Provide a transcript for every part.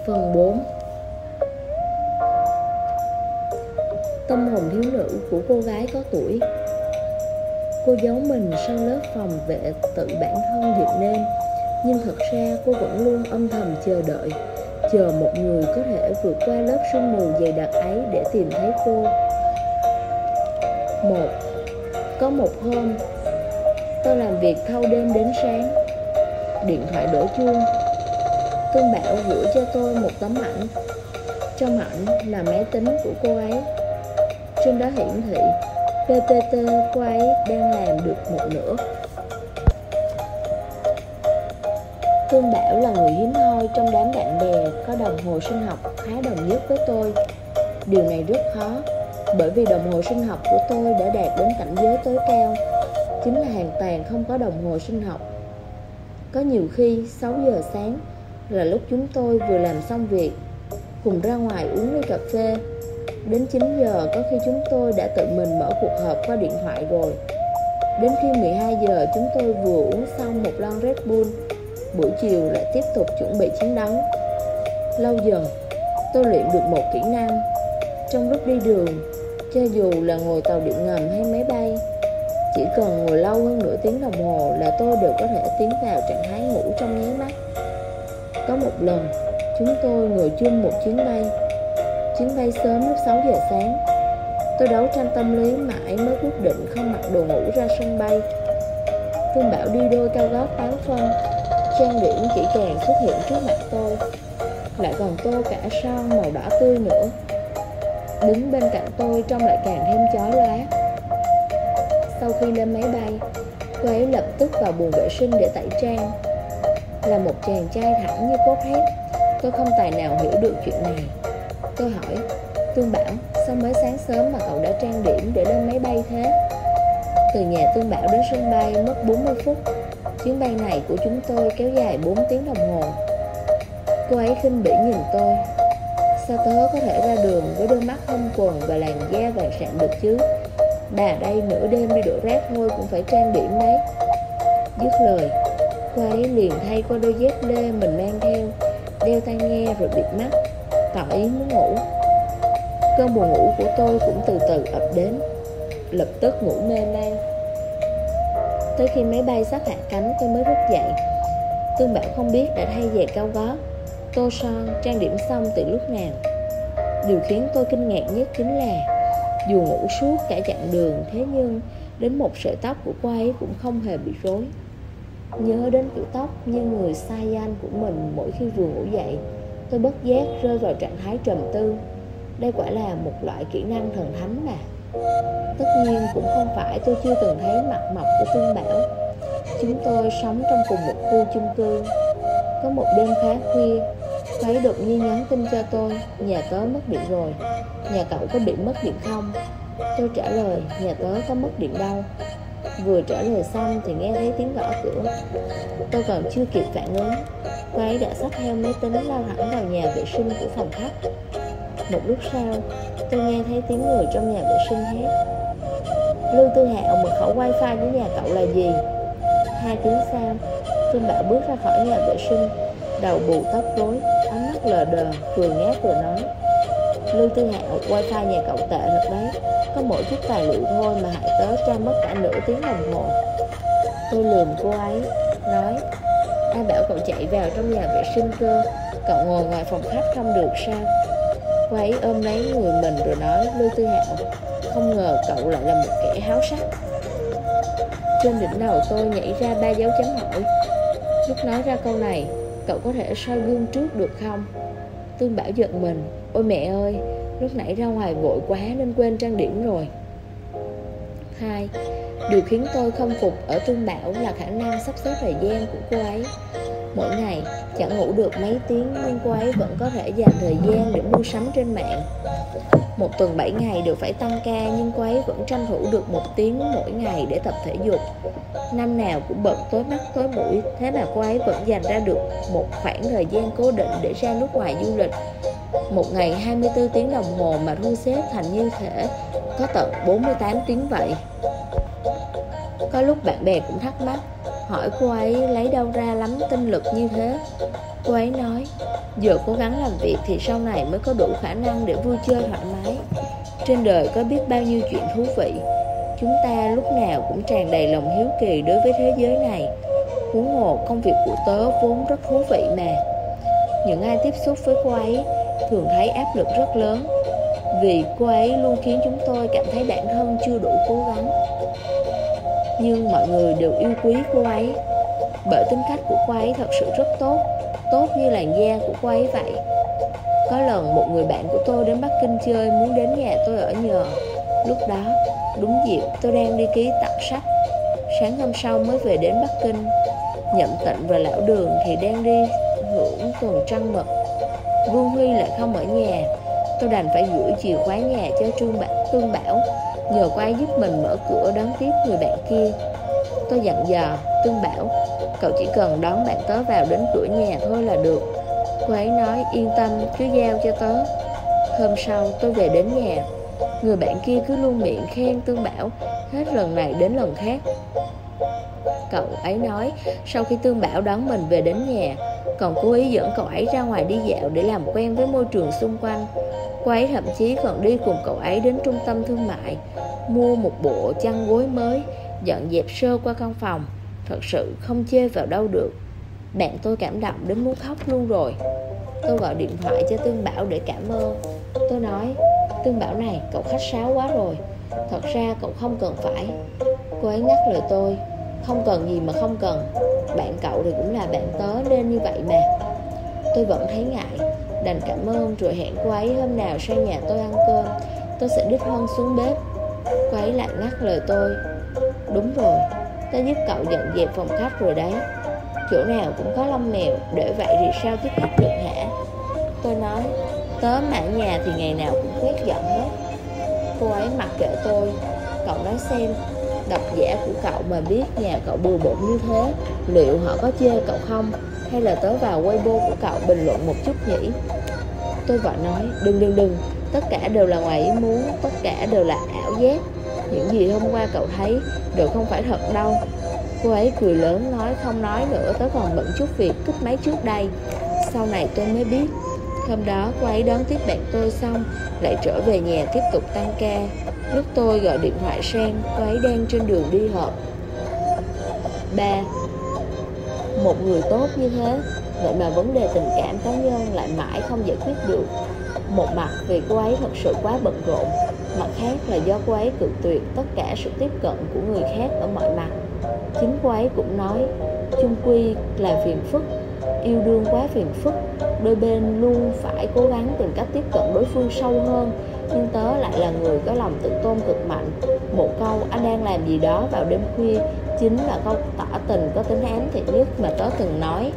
Phần 4. Tâm hồn thiếu nữ của cô gái có tuổi. Cô giấu mình sau lớp phòng vệ tự bản thân dựng nên, nhưng thật ra cô vẫn luôn âm thầm chờ đợi, chờ một người có thể vượt qua lớp sương mù dày đặc ấy để tìm thấy cô. Có một hôm, tôi làm việc thâu đêm đến sáng. Điện thoại đổ chuông. Tương Bảo gửi cho tôi một tấm ảnh. Trong ảnh là máy tính của cô ấy. Trên đó hiển thị PPT cô ấy đang làm được một nửa. Tương Bảo là người hiếm hoi trong đám bạn bè có đồng hồ sinh học khá đồng nhất với tôi. Điều này rất khó, bởi vì đồng hồ sinh học của tôi đã đạt đến cảnh giới tối cao, chính là hoàn toàn không có đồng hồ sinh học. Có nhiều khi 6 giờ sáng là lúc chúng tôi vừa làm xong việc, cùng ra ngoài uống ly cà phê. Đến 9 giờ có khi chúng tôi đã tự mình mở cuộc họp qua điện thoại rồi. Đến khi 12 giờ chúng tôi vừa uống xong một lon Red Bull, buổi chiều lại tiếp tục chuẩn bị chiến đấu. Lâu dần tôi luyện được một kỹ năng. Trong lúc đi đường, cho dù là ngồi tàu điện ngầm hay máy bay, chỉ cần ngồi lâu hơn nửa tiếng đồng hồ là tôi đều có thể tiến vào trạng thái ngủ trong nháy mắt. Có một lần, chúng tôi ngồi chung một chuyến bay sớm lúc 6 giờ sáng. Tôi đấu tranh tâm lý mãi mới quyết định không mặc đồ ngủ ra sân bay. Phương Bảo đi đôi cao gót 8 phân, trang điểm kỹ càng xuất hiện trước mặt tôi, lại còn tô cả son màu đỏ tươi nữa. Đứng bên cạnh tôi trông lại càng thêm chói lóa. Sau khi lên máy bay, cô ấy lập tức vào buồng vệ sinh để tẩy trang. Là một chàng trai thẳng như cốt thép, tôi không tài nào hiểu được chuyện này. Tôi hỏi, Tương Bảo, sao mới sáng sớm mà cậu đã trang điểm để lên máy bay thế? Từ nhà Tương Bảo đến sân bay mất 40 phút. Chuyến bay này của chúng tôi kéo dài 4 tiếng đồng hồ. Cô ấy khinh bỉ nhìn tôi. Sao tớ có thể ra đường với đôi mắt hông quần và làn da vàng sạm được chứ? Bà đây nửa đêm đi đổ rác thôi cũng phải trang điểm đấy. Dứt lời, cô ấy liền thay qua đôi dép lê mình mang theo, đeo tai nghe rồi bịt mắt, tỏ ý muốn ngủ. Cơn buồn ngủ của tôi cũng từ từ ập đến, lập tức ngủ mê man. Tới khi máy bay sắp hạ cánh tôi mới thức dậy. Tương Bảo không biết đã thay giày cao gót, tô son, trang điểm xong từ lúc nào. Điều khiến tôi kinh ngạc nhất chính là dù ngủ suốt cả chặng đường, thế nhưng đến một sợi tóc của cô ấy cũng không hề bị rối. Nhớ đến kiểu tóc như người sai danh của mình mỗi khi vừa ngủ dậy, tôi bất giác rơi vào trạng thái trầm tư. Đây quả là một loại kỹ năng thần thánh mà. Tất nhiên cũng không phải tôi chưa từng thấy mặt mộc của Tương Bảo. Chúng tôi sống trong cùng một khu chung cư. Có một đêm khá khuya, cô ấy đột nhiên nhắn tin cho tôi, nhà tớ mất điện rồi, nhà cậu có bị mất điện không? Tôi trả lời, nhà tớ có mất điện đâu. Vừa trả lời xong thì nghe thấy tiếng gõ cửa. Tôi còn chưa kịp phản ứng, cô ấy đã xách theo máy tính lao thẳng vào nhà vệ sinh của phòng khách. Một lúc sau, tôi nghe thấy tiếng người trong nhà vệ sinh hét, Lưu Tư Hạo, mật khẩu wifi của nhà cậu là gì? 2 tiếng sau, Phương Bảo bước ra khỏi nhà vệ sinh, đầu bù tóc rối, ánh mắt lờ đờ, vừa ngáp vừa nói, Lưu Tư Hạo, wifi nhà cậu tệ thật đấy, có mỗi chút tài liệu thôi mà hại tớ tra mất cả nửa tiếng đồng hồ. Tôi lườm cô ấy, nói, ai bảo cậu chạy vào trong nhà vệ sinh cơ, cậu ngồi ngoài phòng khách không được sao? Cô ấy ôm lấy người mình rồi nói, Lưu Tư Hạo, không ngờ cậu lại là một kẻ háo sắc. Trên đỉnh đầu tôi nhảy ra 3 dấu chấm hỏi. Lúc nói ra câu này, cậu có thể soi gương trước được không? Tương Bảo giận mình, ôi mẹ ơi, lúc nãy ra ngoài vội quá nên quên trang điểm rồi. 2. Điều khiến tôi không phục ở Tương Bảo là khả năng sắp xếp thời gian của cô ấy. Mỗi ngày chẳng ngủ được mấy tiếng nhưng cô ấy vẫn có thể dành thời gian để mua sắm trên mạng. Một tuần 7 ngày đều phải tăng ca nhưng cô ấy vẫn tranh thủ được 1 tiếng mỗi ngày để tập thể dục. Năm nào cũng bận tối mắt tối mũi, thế mà cô ấy vẫn dành ra được một khoảng thời gian cố định để ra nước ngoài du lịch. Một ngày 24 tiếng đồng hồ mà thu xếp thành như thể có tận 48 tiếng vậy. Có lúc bạn bè cũng thắc mắc, hỏi cô ấy lấy đâu ra lắm tinh lực như thế. Cô ấy nói, giờ cố gắng làm việc thì sau này mới có đủ khả năng để vui chơi thoải mái. Trên đời có biết bao nhiêu chuyện thú vị. Chúng ta lúc nào cũng tràn đầy lòng hiếu kỳ đối với thế giới này. Huống hồ công việc của tớ vốn rất thú vị mà. Những ai tiếp xúc với cô ấy thường thấy áp lực rất lớn, vì cô ấy luôn khiến chúng tôi cảm thấy bản thân chưa đủ cố gắng. Nhưng mọi người đều yêu quý cô ấy, bởi tính cách của cô ấy thật sự rất tốt, tốt như làn da của cô ấy vậy. Có lần một người bạn của tôi đến Bắc Kinh chơi, muốn đến nhà tôi ở nhờ. Lúc đó đúng dịp tôi đang đi ký tặng sách. Sáng hôm sau mới về đến Bắc Kinh. Nhậm Tịnh và Lão Đường thì đang đi hưởng tuần trăng mật. Vương Huy lại không ở nhà. Tôi đành phải gửi chìa khóa nhà cho Tương Bảo, nhờ cô ấy giúp mình mở cửa đón tiếp người bạn kia. Tôi dặn dò Tương Bảo, cậu chỉ cần đón bạn tớ vào đến cửa nhà thôi là được. Cô ấy nói yên tâm, cứ giao cho tớ. Hôm sau tôi về đến nhà. Người bạn kia cứ luôn miệng khen Tương Bảo, hết lần này đến lần khác. Cậu ấy nói sau khi Tương Bảo đón mình về đến nhà, còn cố ý dẫn cậu ấy ra ngoài đi dạo để làm quen với môi trường xung quanh. Cô ấy thậm chí còn đi cùng cậu ấy đến trung tâm thương mại, mua một bộ chăn gối mới, dọn dẹp sơ qua căn phòng. Thật sự không chê vào đâu được. Bạn tôi cảm động đến muốn khóc luôn rồi. Tôi gọi điện thoại cho Tương Bảo để cảm ơn. Tôi nói, Tương Bảo này, cậu khách sáo quá rồi. Thật ra cậu không cần phải. Cô ấy ngắt lời tôi, không cần gì mà không cần. Bạn cậu thì cũng là bạn tớ nên như vậy mà. Tôi vẫn thấy ngại, đành cảm ơn rồi hẹn cô ấy hôm nào sang nhà tôi ăn cơm. Tôi sẽ đích thân xuống bếp. Cô ấy lại ngắt lời tôi, đúng rồi, tớ giúp cậu dọn dẹp phòng khách rồi đấy. Chỗ nào cũng có lông mèo, để vậy thì sao tiếp khách được hả? Tôi nói, tớ mà ở nhà thì ngày nào cũng quét dọn hết. Cô ấy mặc kệ tôi. Cậu nói xem, độc giả của cậu mà biết nhà cậu bừa bộn như thế, liệu họ có chê cậu không? Hay là tớ vào Weibo của cậu bình luận một chút nhỉ? Tôi vội nói, đừng, tất cả đều là ngoài ý muốn, tất cả đều là ảo giác. Những gì hôm qua cậu thấy đều không phải thật đâu. Cô ấy cười lớn nói, không nói nữa, tớ còn bận chút việc cúp máy trước đây. Sau này tôi mới biết. Hôm đó cô ấy đón tiếp bạn tôi xong, lại trở về nhà tiếp tục tăng ca. Lúc tôi gọi điện thoại sang, cô ấy đang trên đường đi họp. 3. Một người tốt như thế, vậy mà vấn đề tình cảm cá nhân lại mãi không giải quyết được. Một mặt vì cô ấy thật sự quá bận rộn, mặt khác là do cô ấy cự tuyệt tất cả sự tiếp cận của người khác ở mọi mặt. Chính cô ấy cũng nói, chung quy là phiền phức, yêu đương quá phiền phức, đôi bên luôn phải cố gắng tìm cách tiếp cận đối phương sâu hơn. Nhưng tớ lại là người có lòng tự tôn cực mạnh. Một câu anh đang làm gì đó vào đêm khuya chính là câu tỏ tình có tính ám thị nhất mà tớ từng nói.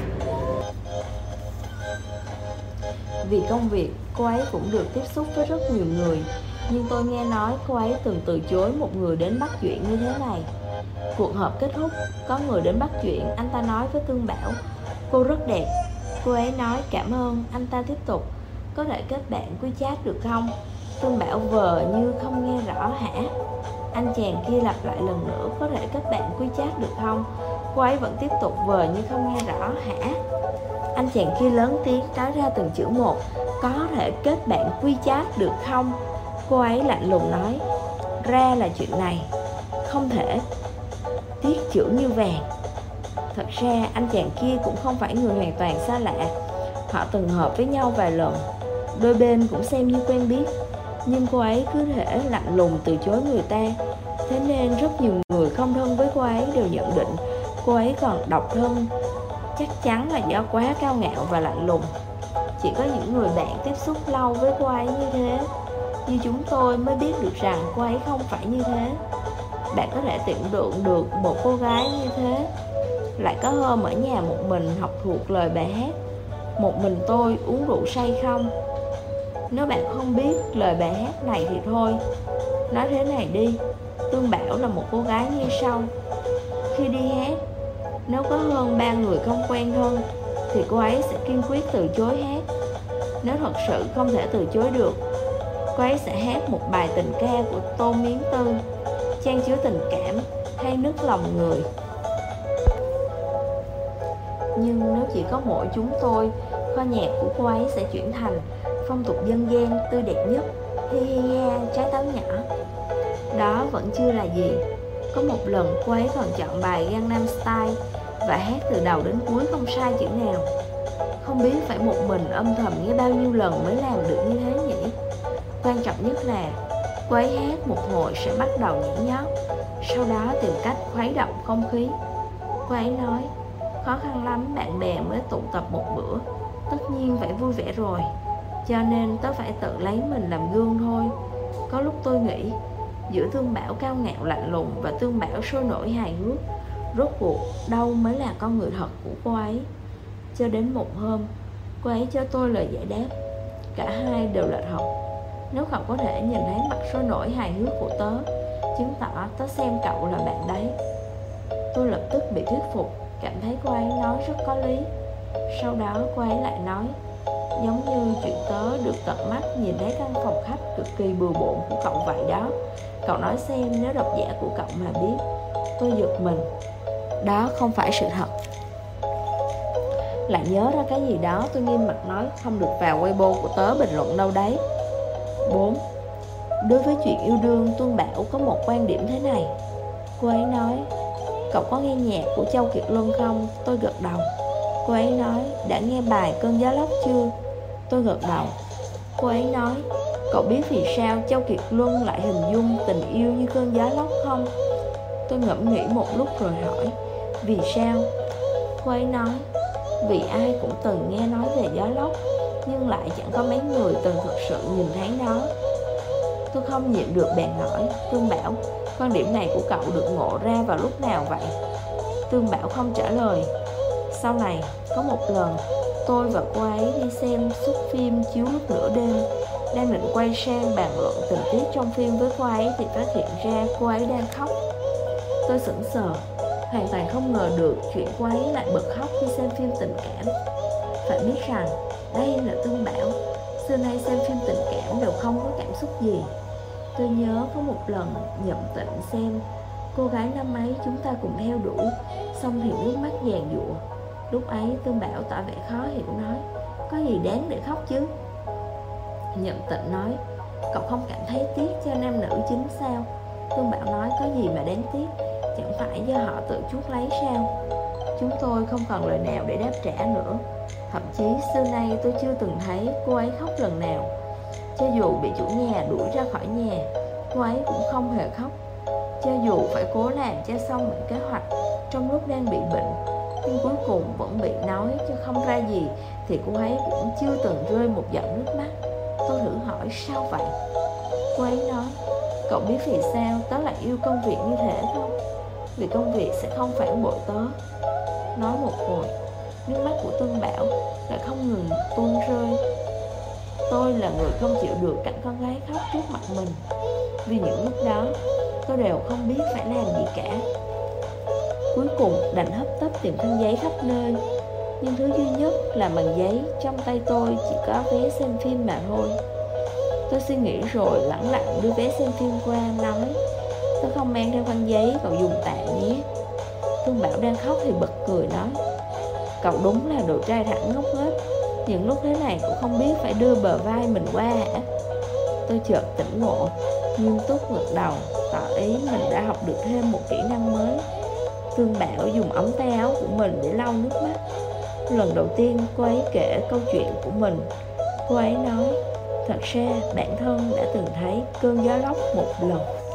Vì công việc, cô ấy cũng được tiếp xúc với rất nhiều người. Nhưng tôi nghe nói cô ấy từng từ chối một người đến bắt chuyện như thế này. Cuộc họp kết thúc, có người đến bắt chuyện. Anh ta nói với Tương Bảo, cô rất đẹp. Cô ấy nói cảm ơn. Anh ta tiếp tục, có thể kết bạn quy chat được không? Tương Bảo vờ như không nghe rõ hả? Anh chàng kia lặp lại lần nữa, có thể kết bạn quy chat được không? Cô ấy vẫn tiếp tục vờ như không nghe rõ hả? Anh chàng kia lớn tiếng nói ra từng chữ một, có thể kết bạn quy chat được không? Cô ấy lạnh lùng nói, ra là chuyện này, không thể. Tiếc chữ như vàng. Thật ra anh chàng kia cũng không phải người hoàn toàn xa lạ. Họ từng hợp với nhau vài lần, đôi bên cũng xem như quen biết. Nhưng cô ấy cứ thể lạnh lùng từ chối người ta. Thế nên rất nhiều người không thân với cô ấy đều nhận định cô ấy còn độc thân. Chắc chắn là do quá cao ngạo và lạnh lùng. Chỉ có những người bạn tiếp xúc lâu với cô ấy như thế, như chúng tôi, mới biết được rằng cô ấy không phải như thế. Bạn có thể tưởng tượng được một cô gái như thế lại có hôm ở nhà một mình học thuộc lời bài hát Một Mình Tôi Uống Rượu Say không? Nếu bạn không biết lời bài hát này thì thôi. Nói thế này đi, Tương Bảo là một cô gái như sau. Khi đi hát, nếu có hơn 3 người không quen thân thì cô ấy sẽ kiên quyết từ chối hát. Nếu thật sự không thể từ chối được, cô ấy sẽ hát một bài tình ca của Tô Miến Tư, chan chứa tình cảm hay nức lòng người. Nhưng nếu chỉ có mỗi chúng tôi, kho nhạc của cô ấy sẽ chuyển thành phong tục dân gian tươi đẹp nhất. Hi hi ha, trái táo nhỏ. Đó vẫn chưa là gì. Có một lần cô ấy còn chọn bài Gangnam Style và hát từ đầu đến cuối không sai chữ nào. Không biết phải một mình âm thầm nghe bao nhiêu lần mới làm được như thế nhỉ? Quan trọng nhất là cô ấy hát một hồi sẽ bắt đầu nhảy nhót, sau đó tìm cách khuấy động không khí. Cô ấy nói, khó khăn lắm bạn bè mới tụ tập một bữa, tất nhiên phải vui vẻ rồi, cho nên tớ phải tự lấy mình làm gương thôi. Có lúc tôi nghĩ, giữa Tương Bảo cao ngạo lạnh lùng và Tương Bảo sôi nổi hài hước, rốt cuộc đâu mới là con người thật của cô ấy. Cho đến một hôm, cô ấy cho tôi lời giải đáp. Cả hai đều lệch học. Nếu cậu có thể nhìn thấy mặt sôi nổi hài hước của tớ, chứng tỏ tớ xem cậu là bạn đấy. Tôi lập tức bị thuyết phục, cảm thấy cô ấy nói rất có lý. Sau đó cô ấy lại nói, giống như chuyện tớ được tận mắt nhìn thấy căn phòng khách cực kỳ bừa bộn của cậu vậy đó. Cậu nói xem nếu độc giả của cậu mà biết. Tôi giật mình. Đó không phải sự thật. Lại nhớ ra cái gì đó, tôi nghiêm mặt nói, không được vào Weibo của tớ bình luận đâu đấy. 4. Đối với chuyện yêu đương, Tuân Bảo có một quan điểm thế này. Cô ấy nói, cậu có nghe nhạc của Châu Kiệt Luân không? Tôi gật đầu. Cô ấy nói, đã nghe bài Cơn Gió Lốc chưa? Tôi gật đầu. Cô ấy nói, cậu biết vì sao Châu Kiệt Luân lại hình dung tình yêu như cơn gió lốc không? Tôi ngẫm nghĩ một lúc rồi hỏi, vì sao? Cô ấy nói, vì ai cũng từng nghe nói về gió lốc, nhưng lại chẳng có mấy người từng thực sự nhìn thấy nó. Tôi không nhịn được bèn hỏi, Tương Bảo, quan điểm này của cậu được ngộ ra vào lúc nào vậy? Tương Bảo không trả lời. Sau này, có một lần, tôi và cô ấy đi xem suất phim chiếu lúc nửa đêm. Đang định quay sang bàn luận tình tiết trong phim với cô ấy thì phát hiện ra cô ấy đang khóc. Tôi sững sờ, hoàn toàn không ngờ được chuyện cô ấy lại bật khóc khi xem phim tình cảm. Phải biết rằng, đây là Tương Bảo, xưa nay xem phim tình cảm đều không có cảm xúc gì. Tôi nhớ có một lần Nhậm Tịnh xem, cô gái năm ấy chúng ta cùng theo đuổi, xong thì nước mắt giàn giụa. Lúc ấy Tương Bảo tỏ vẻ khó hiểu nói, có gì đáng để khóc chứ? Nhậm Tịnh nói, cậu không cảm thấy tiếc cho nam nữ chính sao? Tương Bảo nói, có gì mà đáng tiếc, chẳng phải do họ tự chuốc lấy sao? Chúng tôi không còn lời nào để đáp trả nữa. Thậm chí xưa nay tôi chưa từng thấy cô ấy khóc lần nào. Cho dù bị chủ nhà đuổi ra khỏi nhà, cô ấy cũng không hề khóc. Cho dù phải cố làm cho xong những kế hoạch trong lúc đang bị bệnh, nhưng cuối cùng vẫn bị nói cho không ra gì, thì cô ấy cũng chưa từng rơi một giọt nước mắt. Tôi thử hỏi sao vậy? Cô ấy nói, cậu biết vì sao tớ lại yêu công việc như thế không? Vì công việc sẽ không phản bội tớ. Nói một hồi, nước mắt của Tương Bảo lại không ngừng tuôn rơi. Tôi là người không chịu được cảnh con gái khóc trước mặt mình. Vì những lúc đó, tôi đều không biết phải làm gì cả. Cuối cùng đành hấp tấp tìm khăn giấy khắp nơi, nhưng thứ duy nhất là bằng giấy trong tay tôi chỉ có vé xem phim mà thôi. Tôi suy nghĩ rồi lẳng lặng đưa vé xem phim qua, nói, tôi không mang theo khăn giấy, cậu dùng tạm nhé. Tương Bảo đang khóc thì bật cười nói, cậu đúng là đồ trai thẳng ngốc nghếch, những lúc thế này cũng không biết phải đưa bờ vai mình qua hả? Tôi chợt tỉnh ngộ, nghiêm túc gật đầu, tỏ ý mình đã học được thêm một kỹ năng mới. Tương Bảo dùng ống tay áo của mình để lau nước mắt. Lần đầu tiên cô ấy kể câu chuyện của mình. Cô ấy nói, thật ra bản thân đã từng thấy cơn gió lốc một lần.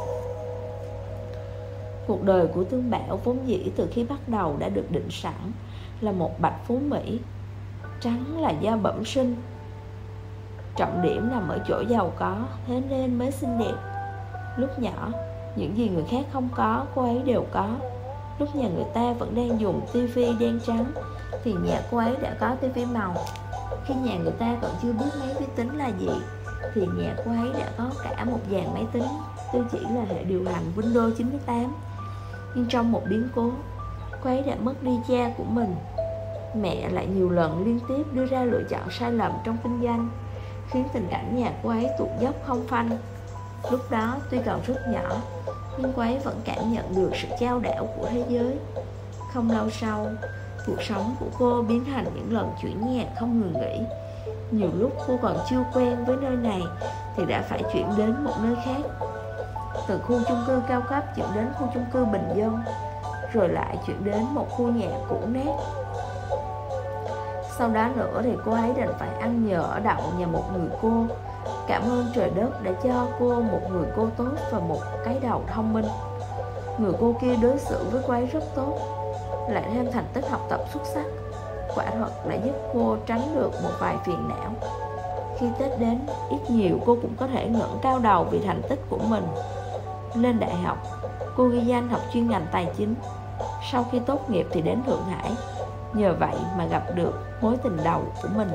Cuộc đời của Tương Bảo vốn dĩ từ khi bắt đầu đã được định sẵn là một bạch phú Mỹ. Trắng là do bẩm sinh, trọng điểm nằm ở chỗ giàu có, thế nên mới xinh đẹp. Lúc nhỏ, những gì người khác không có, cô ấy đều có. Lúc nhà người ta vẫn đang dùng tivi đen trắng, thì nhà cô ấy đã có tivi màu. Khi nhà người ta còn chưa biết máy vi tính là gì, thì nhà cô ấy đã có cả một dàn máy tính, tôi chỉ là hệ điều hành Windows 98. Nhưng trong một biến cố, cô ấy đã mất đi cha của mình. Mẹ lại nhiều lần liên tiếp đưa ra lựa chọn sai lầm trong kinh doanh, khiến tình cảnh nhà cô ấy tụt dốc không phanh. Lúc đó tuy còn rất nhỏ, nhưng cô ấy vẫn cảm nhận được sự chao đảo của thế giới. Không lâu sau, Cuộc sống của cô biến thành những lần chuyển nhà không ngừng nghỉ. Nhiều lúc cô còn chưa quen với nơi này thì đã phải chuyển đến một nơi khác. Từ khu chung cư cao cấp chuyển đến khu chung cư bình dân, rồi lại chuyển đến một khu nhà cũ nát. Sau đó nữa thì cô ấy đành phải ăn nhờ ở đậu nhà một người cô. Cảm ơn trời đất đã cho cô một người cô tốt và một cái đầu thông minh. Người cô kia đối xử với cô ấy rất tốt, lại thêm thành tích học tập xuất sắc. Quả thật đã giúp cô tránh được một vài phiền não. Khi Tết đến, ít nhiều cô cũng có thể ngẩng cao đầu vì thành tích của mình. Lên đại học, cô ghi danh học chuyên ngành tài chính. Sau khi tốt nghiệp thì đến Thượng Hải. Nhờ vậy mà gặp được mối tình đầu của mình.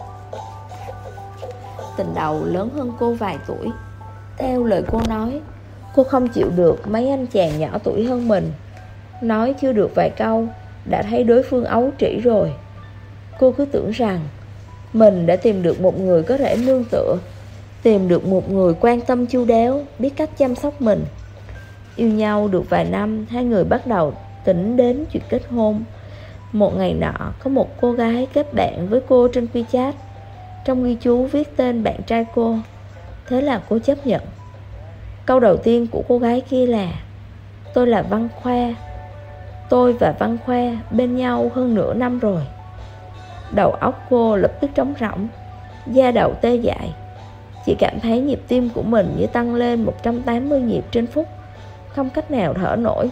Tình đầu lớn hơn cô vài tuổi. Theo lời cô nói, cô không chịu được mấy anh chàng nhỏ tuổi hơn mình. Nói chưa được vài câu đã thấy đối phương ấu trĩ rồi. Cô cứ tưởng rằng mình đã tìm được một người có thể nương tựa, tìm được một người quan tâm chu đáo, biết cách chăm sóc mình. Yêu nhau được vài năm, hai người bắt đầu tính đến chuyện kết hôn. Một ngày nọ, có một cô gái kết bạn với cô trên WeChat. Trong ghi chú viết tên bạn trai cô. Thế là cô chấp nhận. Câu đầu tiên của cô gái kia là: tôi là Văn Khoa. Tôi và Văn Khoa bên nhau hơn nửa năm rồi. Đầu óc cô lập tức trống rỗng, da đầu tê dại. Chỉ cảm thấy nhịp tim của mình như tăng lên 180 nhịp trên phút, không cách nào thở nổi.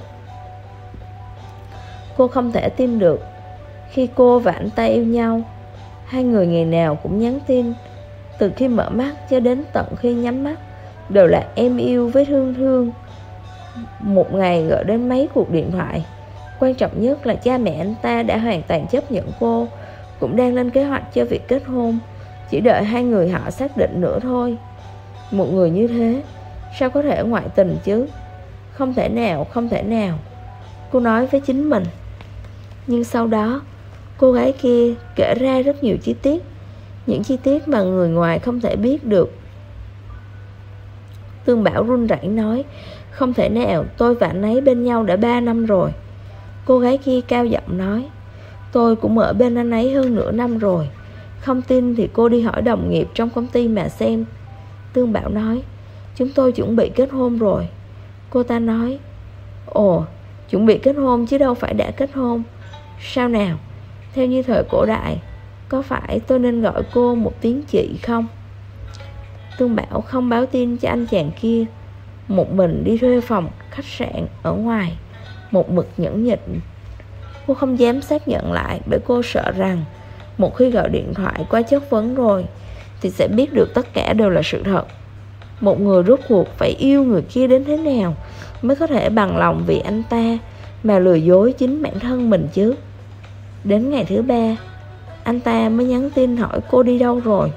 Cô không thể tin được. Khi cô và anh ta yêu nhau, hai người ngày nào cũng nhắn tin. Từ khi mở mắt cho đến tận khi nhắm mắt đều là em yêu với thương thương. Một ngày gọi đến mấy cuộc điện thoại. Quan trọng nhất là cha mẹ anh ta đã hoàn toàn chấp nhận cô, cũng đang lên kế hoạch cho việc kết hôn. Chỉ đợi hai người họ xác định nữa thôi. Một người như thế sao có thể ngoại tình chứ? Không thể nào, không thể nào, cô nói với chính mình. Nhưng sau đó cô gái kia kể ra rất nhiều chi tiết, những chi tiết mà người ngoài không thể biết được. Tương Bảo run rẩy nói: không thể nào, tôi và anh ấy bên nhau đã 3 năm rồi. Cô gái kia cao giọng nói: tôi cũng ở bên anh ấy hơn nửa năm rồi. Không tin thì cô đi hỏi đồng nghiệp trong công ty mà xem. Tương Bảo nói: chúng tôi chuẩn bị kết hôn rồi. Cô ta nói: ồ, chuẩn bị kết hôn chứ đâu phải đã kết hôn. Sao nào, theo như thời cổ đại, có phải tôi nên gọi cô một tiếng chị không? Tương Bảo không báo tin cho anh chàng kia, một mình đi thuê phòng khách sạn ở ngoài, một mực nhẫn nhịn. Cô không dám xác nhận lại, bởi cô sợ rằng một khi gọi điện thoại qua chất vấn rồi thì sẽ biết được tất cả đều là sự thật. Một người rốt cuộc phải yêu người kia đến thế nào mới có thể bằng lòng vì anh ta mà lừa dối chính bản thân mình chứ? Đến ngày thứ 3, anh ta mới nhắn tin hỏi cô đi đâu rồi.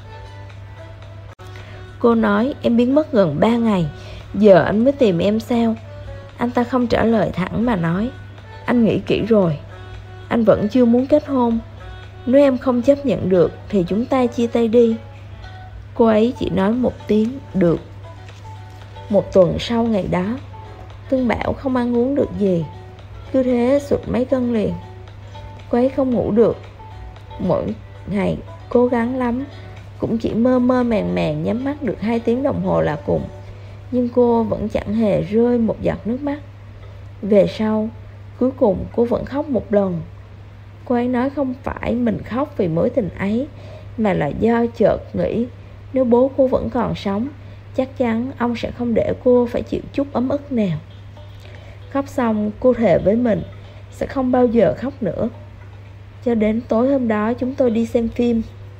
Cô nói: em biến mất gần 3 ngày, giờ anh mới tìm em sao? Anh ta không trả lời thẳng mà nói: anh nghĩ kỹ rồi, anh vẫn chưa muốn kết hôn. Nếu em không chấp nhận được thì chúng ta chia tay đi. Cô ấy chỉ nói một tiếng được. Một tuần sau ngày đó, Tương Bảo không ăn uống được gì, cứ thế sụt mấy cân liền. Cô ấy không ngủ được. Mỗi ngày cố gắng lắm, cũng chỉ mơ mơ màng màng nhắm mắt được 2 tiếng đồng hồ là cùng. Nhưng cô vẫn chẳng hề rơi một giọt nước mắt. Về sau, cuối cùng cô vẫn khóc một lần. Cô ấy nói không phải mình khóc vì mối tình ấy, mà là do chợt nghĩ nếu bố cô vẫn còn sống, chắc chắn ông sẽ không để cô phải chịu chút ấm ức nào. Khóc xong, cô thề với mình sẽ không bao giờ khóc nữa. Cho đến tối hôm đó chúng tôi đi xem phim.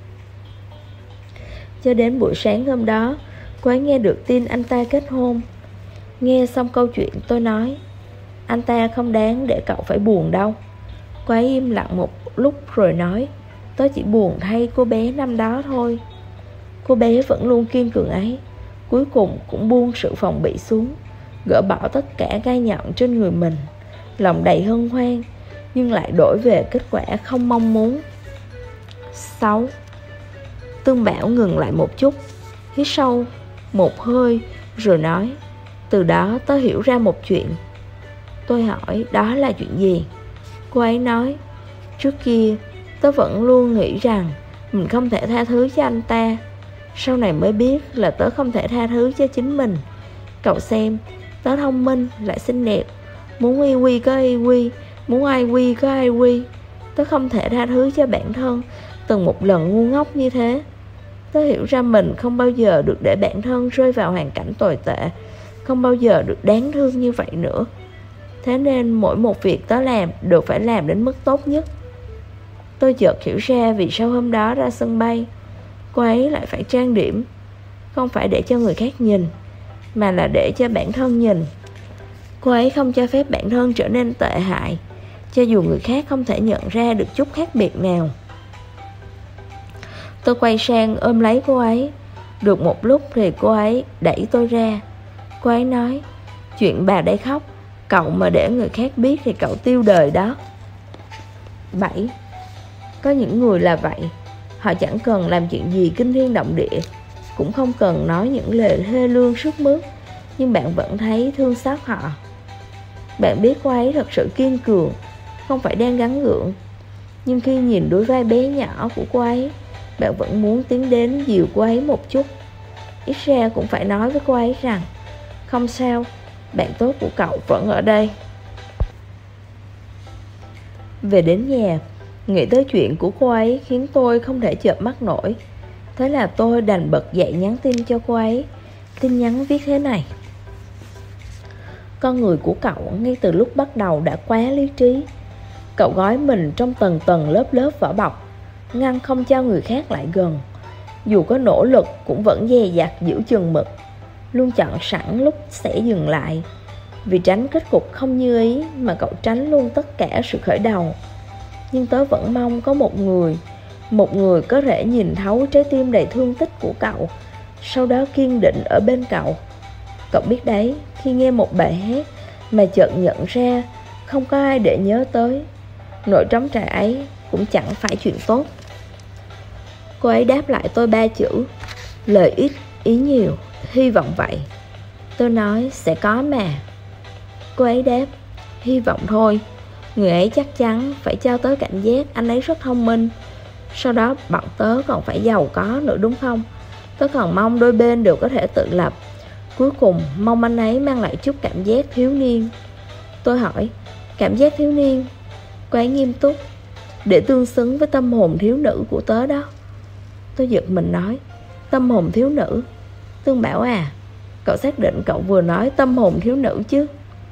Cho đến buổi sáng hôm đó, cô ấy nghe được tin anh ta kết hôn. Nghe xong câu chuyện tôi nói: anh ta không đáng để cậu phải buồn đâu. Cô ấy im lặng một lúc rồi nói: tớ chỉ buồn thay cô bé năm đó thôi. Cô bé vẫn luôn kiên cường ấy, cuối cùng cũng buông sự phòng bị xuống, gỡ bỏ tất cả gai nhọn trên người mình. Lòng đầy hân hoan, nhưng lại đổi về kết quả không mong muốn. 6. Tương Bảo ngừng lại một chút, hít sâu một hơi rồi nói: từ đó tớ hiểu ra một chuyện. Tôi hỏi đó là chuyện gì? Cô ấy nói: Trước kia tớ vẫn luôn nghĩ rằng mình không thể tha thứ cho anh ta. Sau này mới biết là tớ không thể tha thứ cho chính mình. Cậu xem, tớ thông minh lại xinh đẹp, muốn y quy có y quy, muốn ai quy có ai quy. Tớ không thể tha thứ cho bản thân từng một lần ngu ngốc như thế. Tớ hiểu ra mình không bao giờ được để bản thân rơi vào hoàn cảnh tồi tệ, không bao giờ được đáng thương như vậy nữa. Thế nên mỗi một việc tớ làm đều phải làm đến mức tốt nhất. Tôi chợt hiểu ra vì sao hôm đó ra sân bay cô ấy lại phải trang điểm. Không phải để cho người khác nhìn, mà là để cho bản thân nhìn. Cô ấy không cho phép bản thân trở nên tệ hại, cho dù người khác không thể nhận ra được chút khác biệt nào. Tôi quay sang ôm lấy cô ấy. Được một lúc thì cô ấy đẩy tôi ra. Cô ấy nói, chuyện bà đây khóc, cậu mà để người khác biết thì cậu tiêu đời đó. 7. Có những người là vậy. Họ chẳng cần làm chuyện gì kinh thiên động địa, cũng không cần nói những lời thê lương sức mướt, nhưng bạn vẫn thấy thương xót họ. Bạn biết cô ấy thật sự kiên cường, không phải đang gắng gượng. Nhưng khi nhìn đôi vai bé nhỏ của cô ấy, bạn vẫn muốn tiến đến dìu cô ấy một chút. Ít ra cũng phải nói với cô ấy rằng, không sao, bạn tốt của cậu vẫn ở đây. Về đến nhà, nghĩ tới chuyện của cô ấy khiến tôi không thể chợp mắt nổi. Thế là tôi đành bật dậy nhắn tin cho cô ấy. Tin nhắn viết thế này: con người của cậu ngay từ lúc bắt đầu đã quá lý trí. Cậu gói mình trong tầng tầng lớp lớp vỏ bọc, ngăn không cho người khác lại gần. Dù có nỗ lực cũng vẫn dè dặt giữ chừng mực, luôn chọn sẵn lúc sẽ dừng lại. Vì tránh kết cục không như ý mà cậu tránh luôn tất cả sự khởi đầu. Nhưng tớ vẫn mong có một người có thể nhìn thấu trái tim đầy thương tích của cậu, sau đó kiên định ở bên cậu. Cậu biết đấy, khi nghe một bài hát mà chợt nhận ra không có ai để nhớ tới, nỗi trống trải ấy cũng chẳng phải chuyện tốt. Cô ấy đáp lại tôi 3 chữ: lời ít, ý nhiều, hy vọng vậy. Tôi nói sẽ có mà. Cô ấy đáp: hy vọng thôi. Người ấy chắc chắn phải cho tớ cảm giác anh ấy rất thông minh. Sau đó bọn tớ còn phải giàu có nữa đúng không? Tớ còn mong đôi bên đều có thể tự lập. Cuối cùng mong anh ấy mang lại chút cảm giác thiếu niên. Tôi hỏi: cảm giác thiếu niên? Cô ấy nghiêm túc: để tương xứng với tâm hồn thiếu nữ của tớ đó. Tôi giật mình nói: tâm hồn thiếu nữ? Tương Bảo à, cậu xác định cậu vừa nói tâm hồn thiếu nữ chứ?